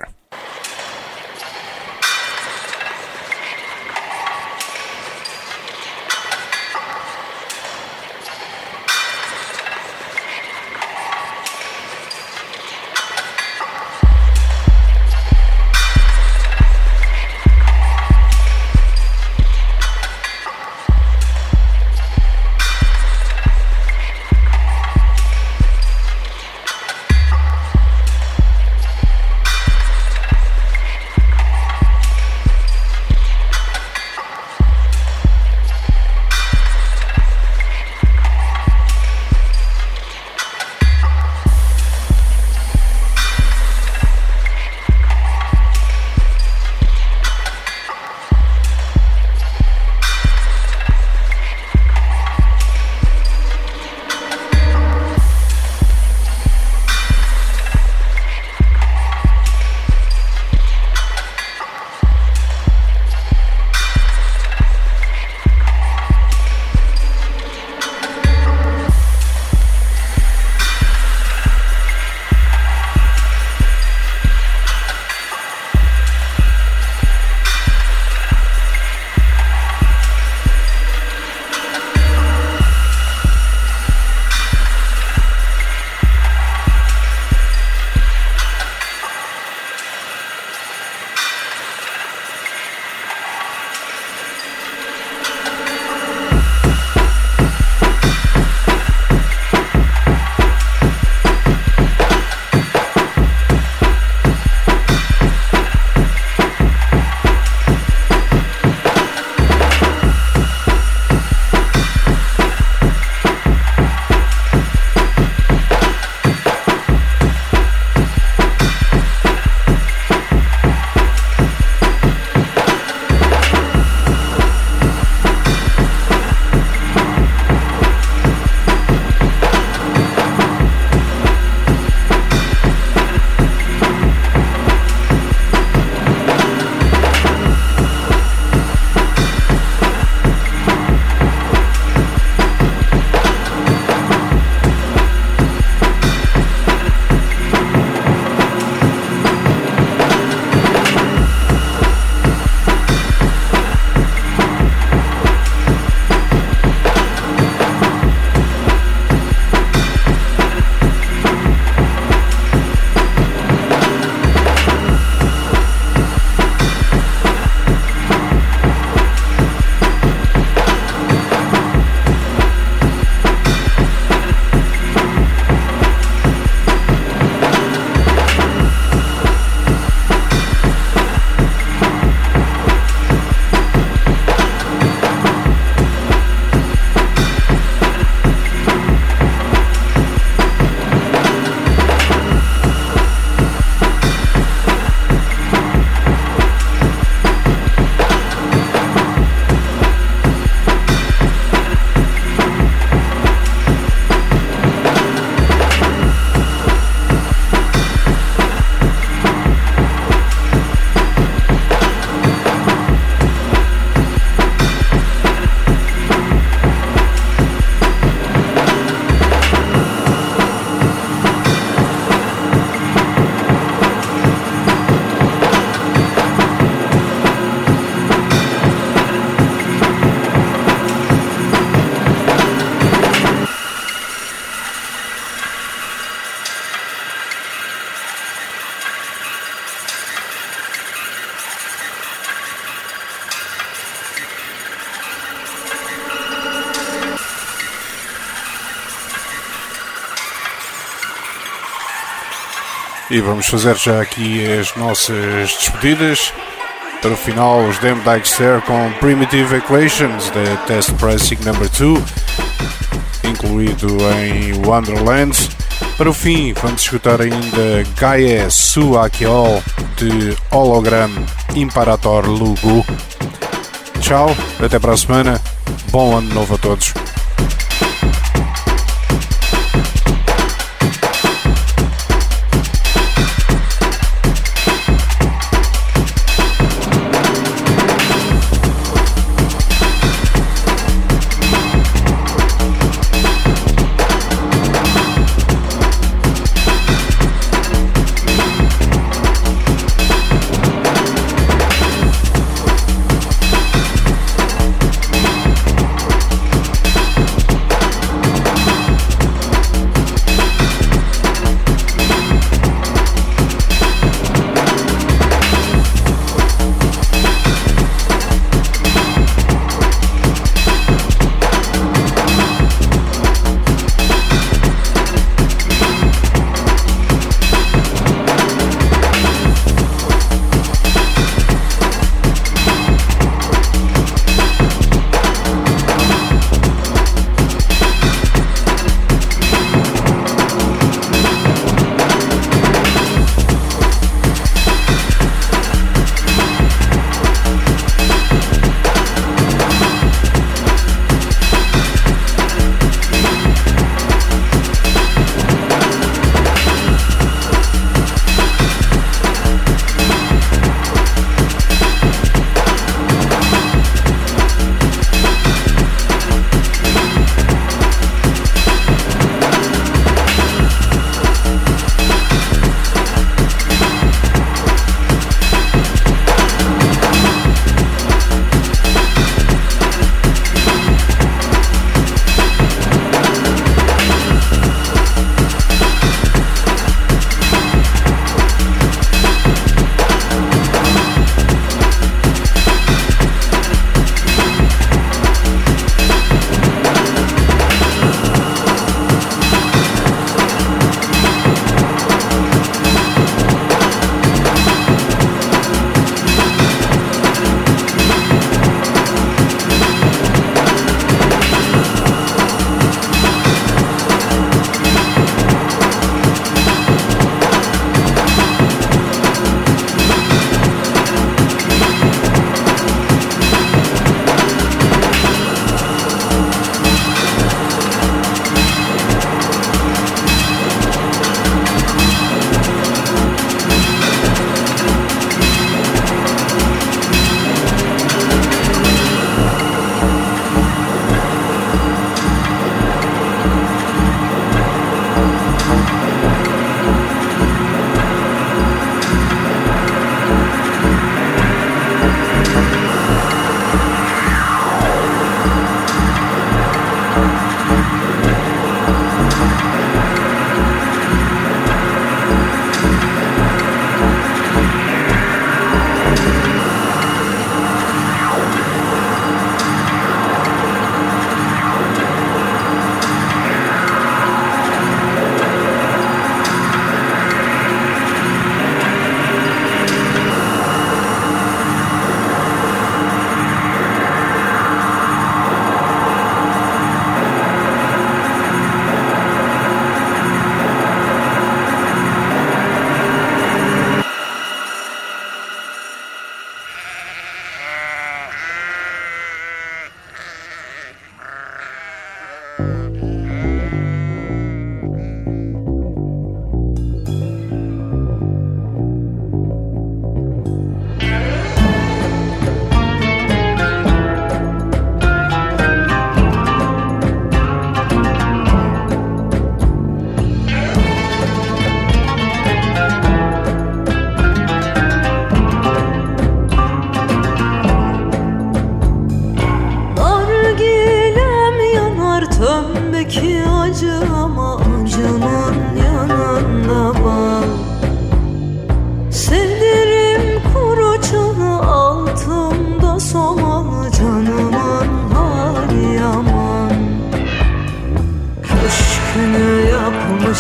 E vamos fazer já aqui as nossas despedidas. Para o final, os Damn Dykes There com Primitive Equations da Test Pressing No. 2, incluído em Wonderland. Para o fim, vamos escutar ainda Gaia Su Akiol de Hologram Imperator Lugu. Tchau, até para a semana. Bom ano novo a todos.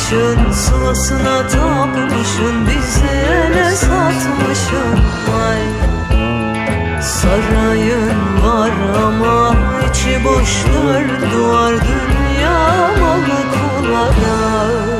soymuşsun, sılasına tapmışsın, bizi ele satmışsın. Vay, sarayın var ama içi boştur, duvar dünya malı kullanır.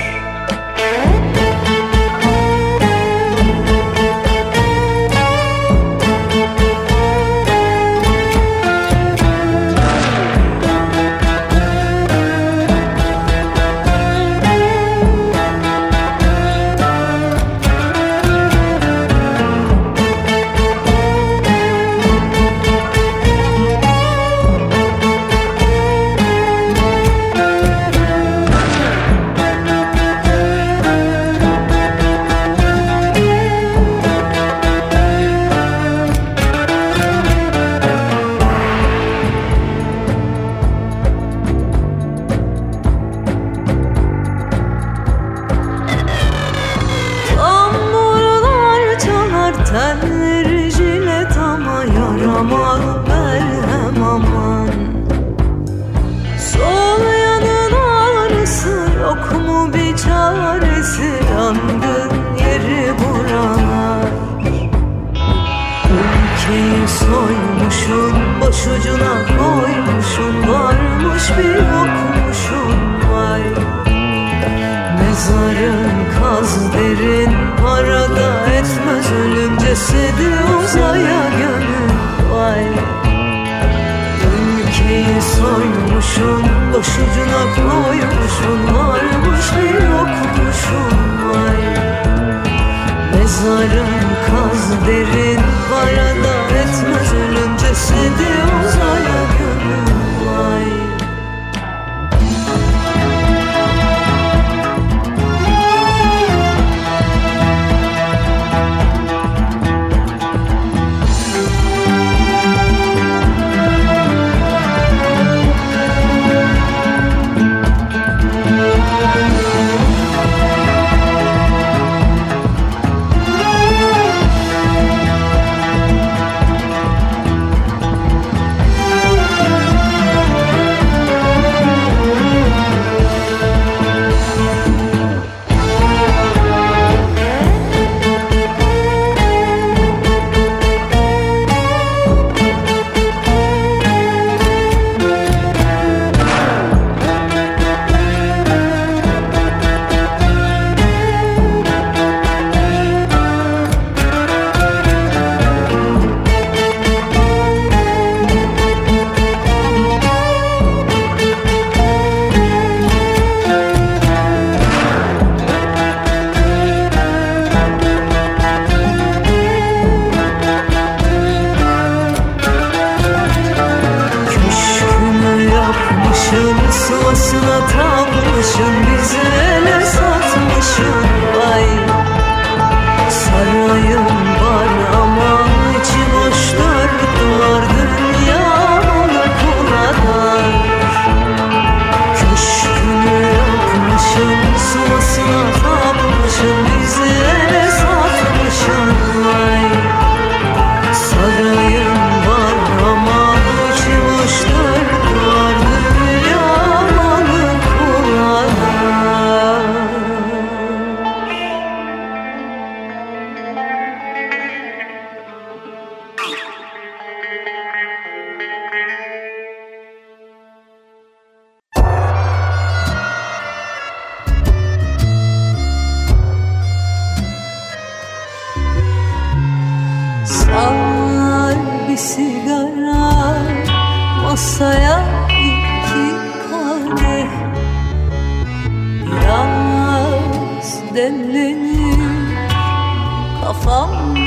Soymuşun, başucuna koymuşun, varmış bir yokmuşun. Vay, mezarın kaz derin, parada etmez ölüm, cesedi uzaya gömün. Vay, ülkeyi soymuşun, başucuna koymuşun, varmış bir yokmuşun. Vay, mezarın kaz derin, parada etmez ölüm, cesedi uzaya gömün. Vay, sıvasına tapmışın, bizi ele satmışın. Vay, sarayın var ama içi boştur, duvar dünya malı kullanır. Köşkünü yapmışın, sıvasına tapmışın, bizi ele satmışın. Vay, sarayın var ama içi boştur, duvar dünya malı kullanır. Sar bir sigara, masaya iki kadeh, biraz demlenir kafam